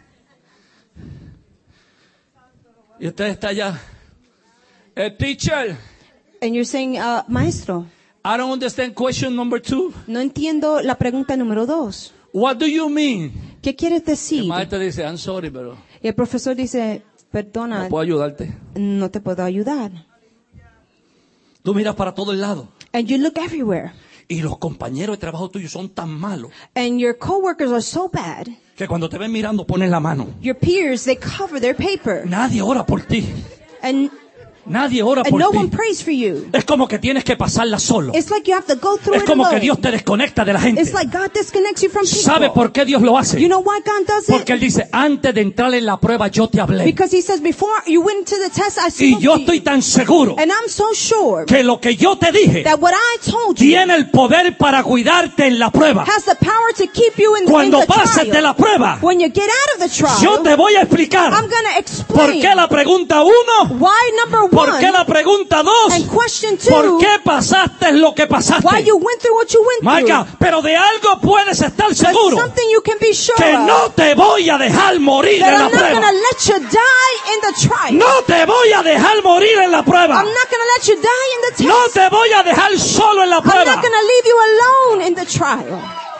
Y usted está allá. Teacher, And you're saying, maestro, I don't understand question number 2. no entiendo la pregunta número 2. What do you mean? ¿Qué quieres El decir? maestro dice, I'm sorry, pero Y el profesor dice, perdona, no puedo ayudarte. no te puedo ayudar. Tú miras para todo el lado. And you look everywhere. Y los compañeros de trabajo tuyos son tan malos And your coworkers are so bad. que cuando te ven mirando ponen la mano. Your peers, they cover their paper. Nadie ora por ti. And Nadie ora and por no ti. one prays for you. Es como que tienes que pasarla solo. It's like you have to go through Es it como que alone. Dios te desconecta de la gente. It's like God disconnects you from people. ¿Sabe por qué Dios lo hace? You know why God does Porque it? Él dice, antes de entrar en la prueba yo te hablé. Because he says, before you went into the test, I Y spoke yo to estoy you. tan seguro And I'm so sure que lo que yo te dije that what I told you tiene el poder para cuidarte en la prueba. has the power to keep you in Cuando the pases de trial. la prueba, When you get out of the trial, yo te voy a explicar I'm going to por explain qué la pregunta 1, why number por qué one la pregunta 2, and question por two, qué pasaste lo que why pasaste. you went through what you went Marca, through. pero de algo puedes estar But seguro, something you can be sure que of, no te voy a dejar morir that en la I'm not going prueba. to let you die in the trial. No te voy a dejar morir en la prueba. I'm not going to let you die in the test. No te voy a dejar solo en la I'm prueba. not going to leave you alone in the trial.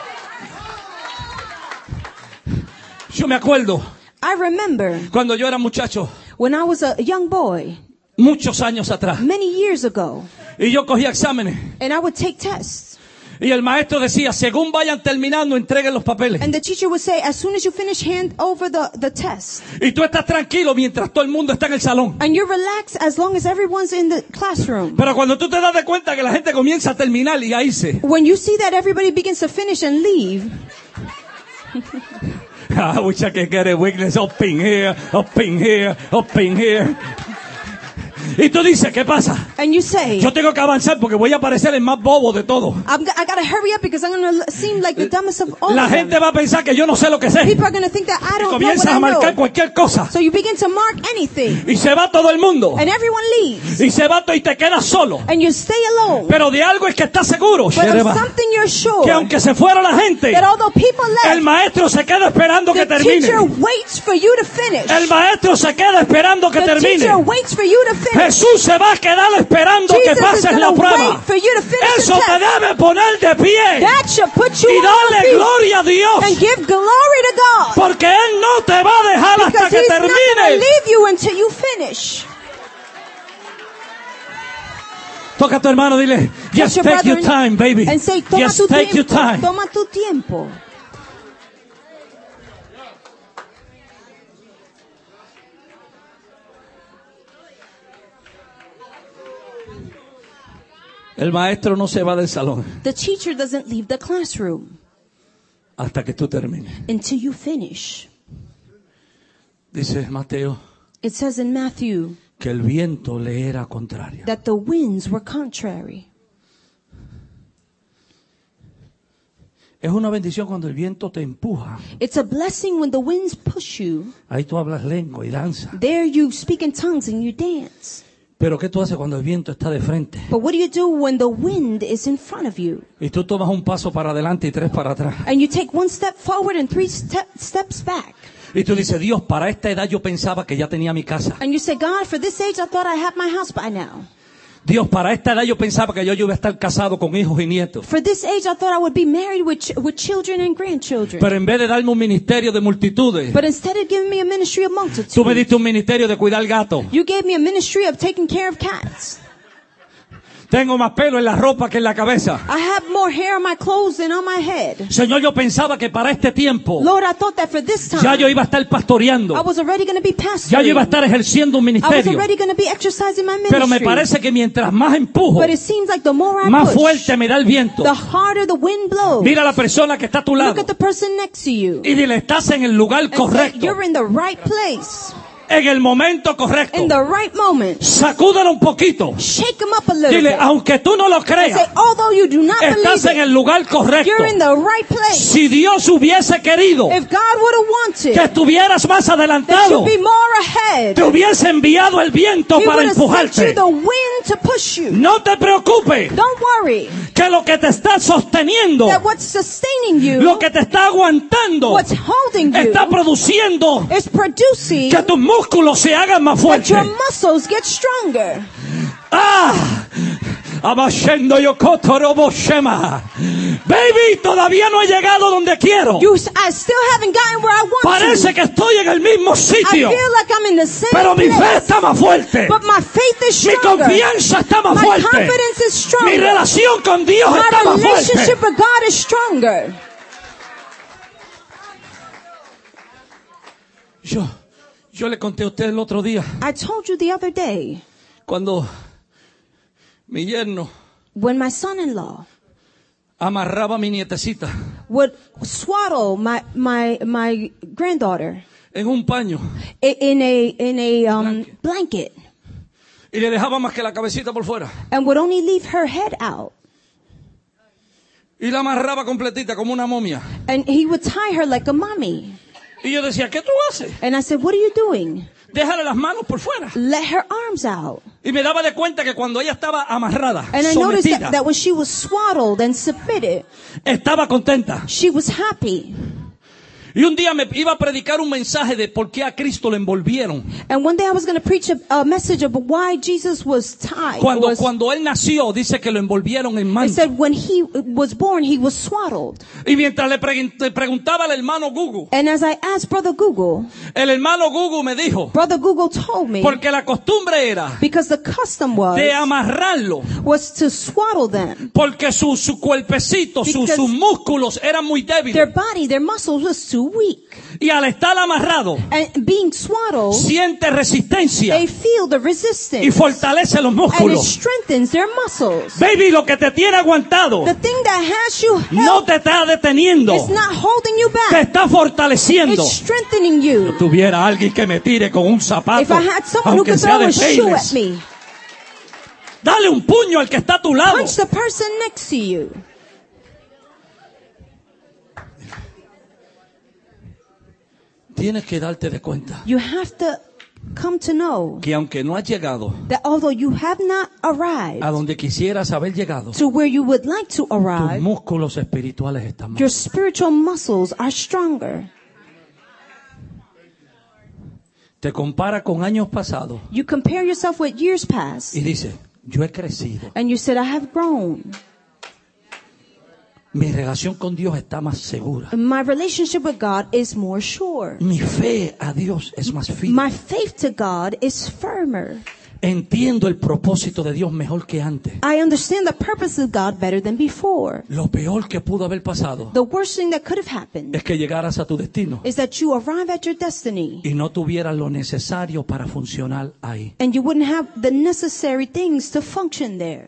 Yo me acuerdo I remember cuando yo era muchacho, when I was a young boy, muchos años atrás, many years ago, y yo cogía exámenes, and I would take tests. y el maestro decía, según vayan terminando, entreguen los papeles. And the teacher would say, as soon as you finish, hand over the test. Y tú estás tranquilo mientras todo el mundo está en el salón. And you're relaxed as long as everyone's in the classroom. Pero cuando tú te das de cuenta que la gente comienza a terminar y a irse, When you see that everybody begins to finish and leave, I wish I could get a weakness up in here, up in here, up in here. Y tú dices, ¿qué pasa? and you say, Yo tengo que avanzar porque voy a parecer el más bobo de todos. I gotta hurry up because I'm gonna seem like the dumbest of all La of them. gente va a pensar que yo no sé lo que sé. People are gonna think that I Y don't know what comienzas I a marcar know. cualquier cosa. So you begin to mark anything. Y se va todo el mundo. And everyone leaves. Y se va todo y te quedas solo. And you stay alone. Pero de algo es que estás seguro, But of something you're que sure, aunque se fuera la gente, that although people el left, maestro se queda esperando que the teacher termine. waits for you to finish. El maestro se queda esperando que The teacher termine. waits for you to finish. Jesús se va a quedar esperando que Jesus is pases going la to prueba. wait for you to finish Eso the te test. debe poner de pie That should put you y on darle your feet gloria a Dios, and give glory to God. porque Él no te va a dejar hasta Because que He's not going to termine. leave you until you finish. Toca a tu hermano, dile, Touch just your take your brother time, baby. And say, toma Just tu take your tiempo. time. Toma tu tiempo. El maestro no se va del salón The teacher doesn't leave the classroom hasta que tú termines. until you finish. Dice Mateo, It says in Matthew que el viento le era contrario. that the winds were contrary. Es una bendición cuando el viento te empuja. It's a blessing when the winds push you. Ahí tú hablas lengua y danza. There you speak in tongues and you dance. Pero ¿qué tú haces cuando el viento está de frente? But what do you do when the wind is in front of you? Y tú tomas un paso para adelante y 3 para atrás. And you take one step forward and three steps back. Y tú dices, Dios, para esta edad yo pensaba que ya tenía mi casa. And you say, God, for this age I thought I had my house by now. Dios, para esta edad yo pensaba que yo iba a estar casado con hijos y nietos. For this age I thought I would be married with children and grandchildren. Pero en vez de darme un ministerio de multitudes, But instead of giving me a ministry of tú me multitudes, diste un ministerio de cuidar gatos. you gave me a ministry of taking care of cats. Tengo más pelo en la ropa que en la cabeza. I have more hair on my clothes than on my head. Señor, yo pensaba que para este tiempo Lord, I thought that for this time, ya yo iba a estar pastoreando. I was already going to be Ya yo iba a pastoring. estar ejerciendo un I was ministerio. already going to be exercising my Pero me ministry. parece que mientras más empujo, But it seems like the more I más push, fuerte me da el viento. the harder the wind blows. Mira a la persona que está a tu Look lado at the person next to you. y dile, estás en el lugar And say, correcto, you're in the right place, en el momento correcto. in the right moment. Sacúdalo un poquito. Shake them up a little Dile, bit. aunque tú no lo And say, creas, although you do not estás believe en it, el lugar correcto. you're in the right place. Si Dios hubiese querido If God would have que wanted estuvieras más that adelantado, you be more ahead, te hubiese enviado el viento He para would have sent you empujarte. the wind to push you. No te preocupes, Don't worry que lo que te está sosteniendo, that what's sustaining you, lo que te está aguantando, what's holding you, está produciendo is producing que tus músculos se hagan más that your fuertes. muscles get stronger. Abashendo Yokotorobo Shema. Baby, todavía no he llegado donde quiero. I still haven't gotten where I want Parece to. que estoy en el mismo I sitio, feel like I'm in the same pero mi fe place. está más fuerte. But my faith is Mi stronger. confianza está más My fuerte. confidence is Mi stronger. relación con Dios está My más relationship fuerte. with God is stronger. Yo le conté a usted el otro día, I told you the other day, cuando mi yerno when my son-in-law amarraba a mi nietecita would swaddle my granddaughter en un paño in a blanket y le dejaba más que la cabecita por fuera and would only leave her head out. y la amarraba completita como una momia. And he would tie her like a mummy. Y yo decía, ¿qué tú haces? And I said, what are you doing? Déjale las manos por fuera. Let her arms out. Y me daba de cuenta que cuando ella estaba amarrada, And I noticed sometida, that when she was swaddled and submitted, estaba contenta. she was happy. Y un día me iba a predicar un mensaje de por qué a Cristo le envolvieron. And one day I was going to preach a message of why Jesus was tied. Cuando él nació, dice que lo envolvieron en I manto. said when he was born, he was swaddled. Y mientras le preguntaba al hermano Google, And as I asked Brother Google, el hermano Google me dijo, Brother Google told me, porque la costumbre era because the custom de amarrarlo, was to swaddle them. porque su cuerpecito, Because sus músculos eran muy Their débiles. body, their muscles was too weak. Y al estar amarrado, And being swaddled, siente resistencia they feel the y resistance. fortalece los And it músculos. strengthens their muscles. Baby, lo que te tiene aguantado The thing that has you no held te está deteniendo, is not holding you te back. está fortaleciendo. It's strengthening you. Tuviera alguien que me tire con un If zapato, I had someone who aunque could sea throw de a shoe at Payless, me, dale un puño al que está a tu lado. punch the person next to you. Tienes que darte de cuenta You have to come to know que aunque no has llegado that although you have not arrived a donde quisieras haber llegado, to where you would like to tus arrive, músculos espirituales están your más. spiritual muscles are stronger. Te compara con años pasados You compare yourself with years past, y dice, yo he crecido. and you said, I have grown. Mi relación con Dios está más segura. My relationship with God is more sure. Mi fe a Dios es más My firme. faith to God is firmer. Entiendo el propósito de Dios mejor que antes. I understand the purpose of God better than before. Lo peor que pudo haber pasado The worst thing that could have happened es que llegaras a tu destino is that you arrive at your destiny y no tuvieras lo necesario para funcionar ahí. and you wouldn't have the necessary things to function there.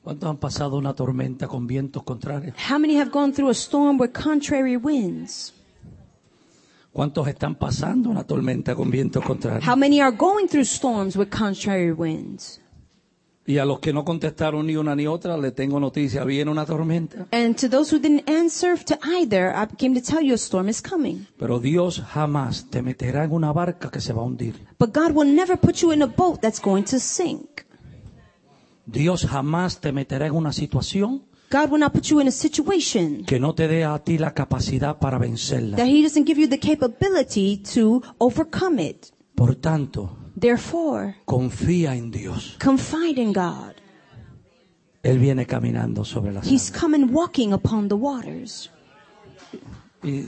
¿Cuántos han pasado una tormenta con vientos contrarios? How many have gone through a storm with contrary winds? ¿Cuántos están pasando una tormenta con vientos contrarios? How many are going through storms with contrary winds? Y a los que no contestaron ni una ni otra, le tengo noticia, viene una tormenta. And to those who didn't answer to either, I came to tell you a storm is coming. Pero Dios jamás te meterá en una barca que se va a hundir. But God will never put you in a boat that's going to sink. Dios jamás te meterá en una situación God will not put you in a situation que no te dé a ti la capacidad para vencerla. that He doesn't give you the capability to overcome it. Por tanto, Therefore, confía en Dios. confide in God. Él viene caminando sobre las He's aguas. coming walking upon the waters. Y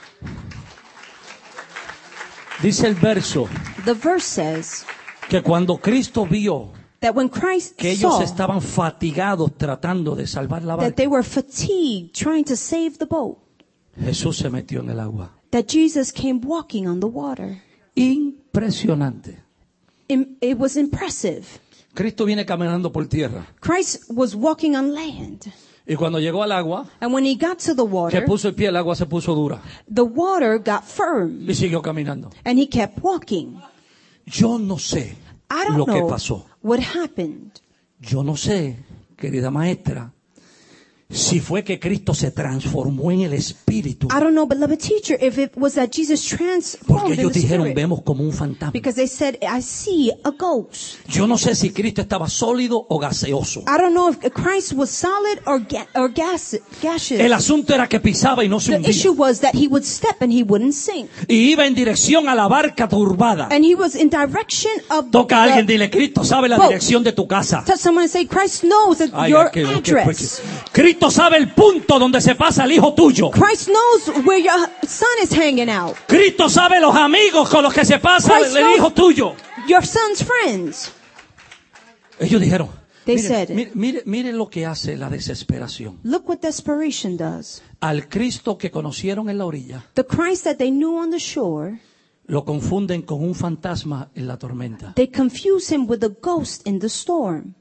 dice el verso The verse says que cuando Cristo vio that when Christ que ellos saw estaban fatigados tratando de salvar la that barca, they were fatigued trying to save the boat, Jesús se metió en el agua. that Jesus came walking on the water. Impresionante. It was impressive. Cristo viene caminando por tierra. Christ was walking on land. Y cuando llegó al agua, And when he got to the que water, puso el pie, el agua se puso dura. the water got firm Y siguió caminando. and he kept walking. Yo no sé I don't lo que know pasó. what happened. Yo no sé, querida maestra, si fue que Cristo se transformó en el Espíritu. I don't know, beloved teacher, if it was that Jesus Porque transformed in ellos the dijeron, spirit. vemos como un fantasma. Because they said, I see a ghost. Yo no sé si Cristo estaba sólido o gaseoso. I don't know if Christ was solid or gaseous. El asunto era que pisaba y no se The issue hundía. was that he would step and he wouldn't sink. Y iba en dirección a la barca turbada. And he was in direction of Toca a alguien, the, dile, Cristo sabe la boat. dirección de tu casa. Touch someone and say, Christ knows that Ay, your aquel, address. Cristo sabe el punto donde se pasa el hijo tuyo. Christ knows where your son is hanging out. Cristo sabe los amigos con los que se pasa Christ el hijo tuyo. Your son's friends. Ellos dijeron, They mire, said, mire lo que hace la desesperación. look what desperation does. Al Cristo que conocieron en la orilla, The Christ that they knew on the shore, lo confunden con un fantasma en la tormenta. they confuse him with a ghost in the storm.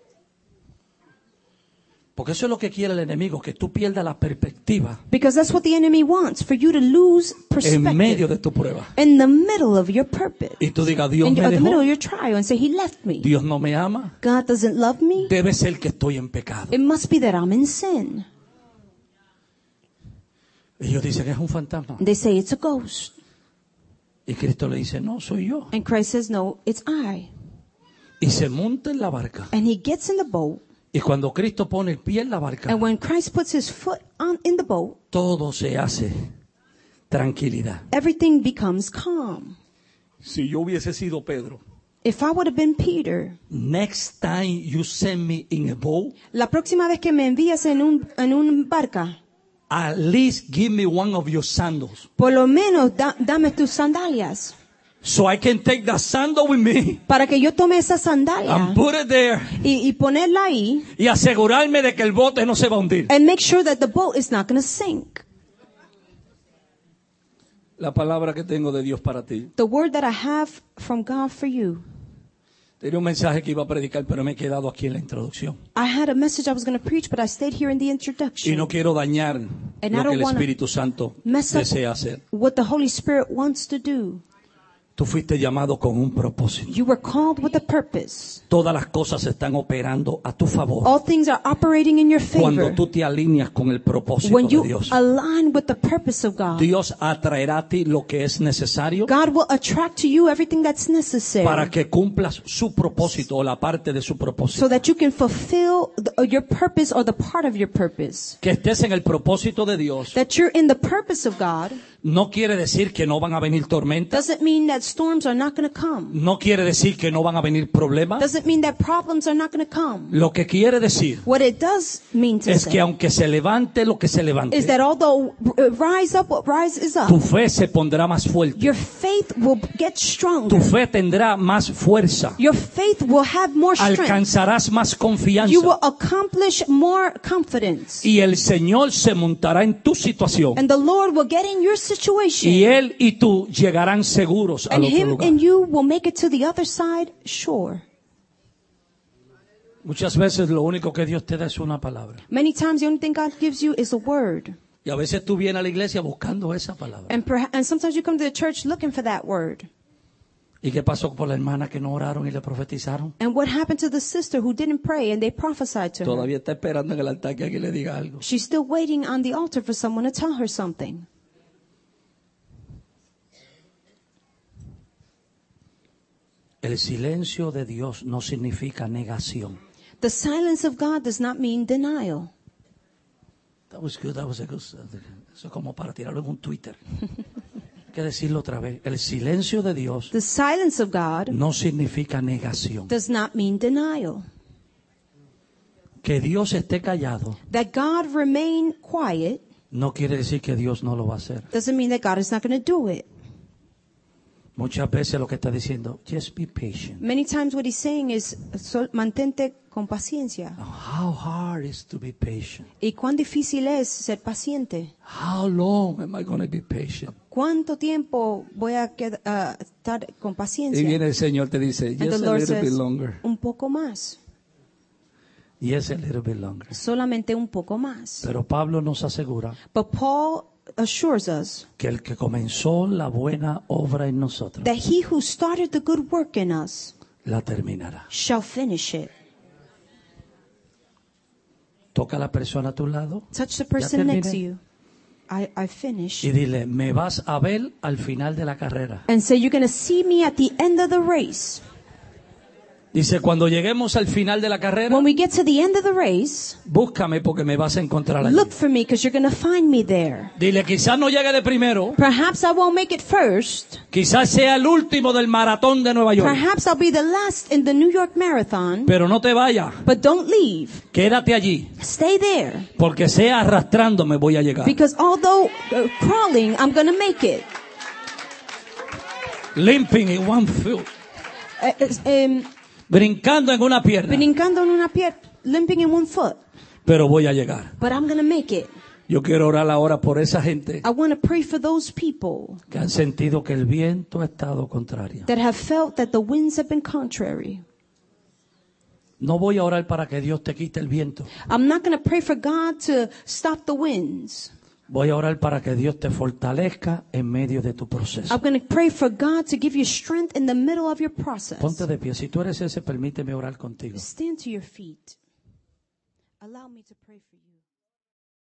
Porque eso es lo que quiere el enemigo, que tú pierdas la perspectiva Because that's what the enemy wants, for you to lose en medio perspective de tu prueba. in the middle of your purpose. Y tú digas, Dios In me the middle dejó, of your trial and say, he left me. Dios no me ama, God doesn't love me. debe ser que estoy en pecado. It must be that I'm in sin. Ellos dicen que es un fantasma. And they say it's a ghost. Y Cristo le dice, no, soy yo. And Christ says, no, it's I. Y se monta en la barca. And he gets in the boat. Y cuando Cristo pone el pie en la barca, And when Christ puts his foot in the boat, todo se hace tranquilidad. everything becomes calm. Si yo hubiese sido Pedro, If I would have been Peter, next time you send me in a boat, la próxima vez que me envías en un barca, at least give me one of your sandals. por lo menos dame tus sandalias. So I can take that sandal with me Para que yo tome esa sandalia and put it there y ponerla ahí y asegurarme de que el bote no se va a hundir. and make sure that the boat is not going to sink. La palabra que tengo de Dios para ti. The word that I have from God for you. Tenía un mensaje que iba a predicar, pero me he quedado aquí en la introducción. I had a message I was going to preach, but I stayed here in the Y introduction. no quiero dañar And I lo que don't el wanna Espíritu Santo mess up desea hacer. what the Holy Spirit wants to do. Tú fuiste llamado con un propósito. You were called with a purpose. Todas las cosas están operando a tu favor All things are operating in your cuando favor tú te alineas con el propósito when de you Dios. align with the purpose of God. Dios atraerá a ti lo que es necesario God will attract to you everything that's para necessary que cumplas su propósito o la parte de su propósito. so that you can fulfill your purpose or the part of your purpose. Que estés en el propósito de Dios That you're in the purpose of God no quiere decir que no van a venir tormentas, doesn't mean that storms are not going to come. no quiere decir que no van a venir problemas. Doesn't mean that problems are not going to come. Lo que quiere decir What it does mean to es que say aunque se levante lo que se is levante, that although rise up what rises tu up, fe se pondrá más fuerte. your faith will get Tu stronger. fe tendrá más fuerza. Your faith will have more strength. Alcanzarás más confianza. You will accomplish more confidence. Y el Señor se montará en tu situación. And the Lord will get in your Y situation. Él y tú llegarán seguros al And otro Him lugar. and you will make it to the other side, sure. Muchas veces lo único que Dios te da es una palabra. Many times the only thing God gives you is a word. Y a veces tú vienes a la iglesia buscando esa palabra. And sometimes you come to the church looking for that word. ¿Y qué pasó por la hermana que no oraron y le profetizaron? And what happened to the sister who didn't pray and they prophesied to her? Todavía está esperando en el altar que alguien le diga algo. She's still waiting on the altar for someone to tell her something. El silencio de Dios no significa negación. The silence of God does not mean denial. That was good, that was a good. Eso es como para tirarlo en un Twitter. Hay que decirlo otra vez. El silencio de Dios The silence of God no significa negación. does not mean denial. Que Dios esté callado That God remain quiet no quiere decir que Dios no lo va a hacer. doesn't mean that God is not going to do it. Muchas veces lo que está diciendo, just be patient. Many times what he's saying is, mantente con paciencia. How hard is to be patient? ¿Y cuán difícil es ser paciente? How long am I going to be patient? ¿Cuánto tiempo voy a estar con Y paciencia? viene el Señor te dice, And the just a Lord little bit says, longer. un poco más. Yes, a little bit longer. Solamente un poco más. Pero Pablo nos asegura But Paul assures us que el que comenzó la buena obra en nosotros that he who started the good work in us la terminará. shall finish it. Toca a la persona a tu lado Touch the person next to terminé. you. I finished. y dile, me vas a ver al final de la carrera. And say, you're going to see me at the end of the race. Dice, cuando lleguemos al final de la carrera, When we get to the end of the race, búscame porque me vas a encontrar allí. look for me because you're going to find me there. Dile, quizás no llegue de primero, Perhaps I won't make it first. quizás sea el último del maratón de Nueva York, Perhaps I'll be the last in the New York Marathon. pero no te vayas, But don't leave. quédate allí, Stay there. porque sea arrastrándome voy a llegar. Because although crawling, I'm going to make it. Limping in one foot, brincando en una pierna, Brincando en una pierna, limping in one foot. pero voy a llegar. But I'm going to make it. Yo quiero orar ahora por esa gente I want to pray for those people que han sentido que el viento ha estado contrario. that have felt that the winds have been contrary. No voy a orar para que Dios te quite el viento. I'm not going to pray for God to stop the winds. Voy a orar para que Dios te fortalezca en medio de tu proceso. I'm going to pray for God to give you strength in the middle of your process. Ponte de pie. Si tú eres ese, permíteme orar contigo. Stand to your feet. Allow me to pray for you.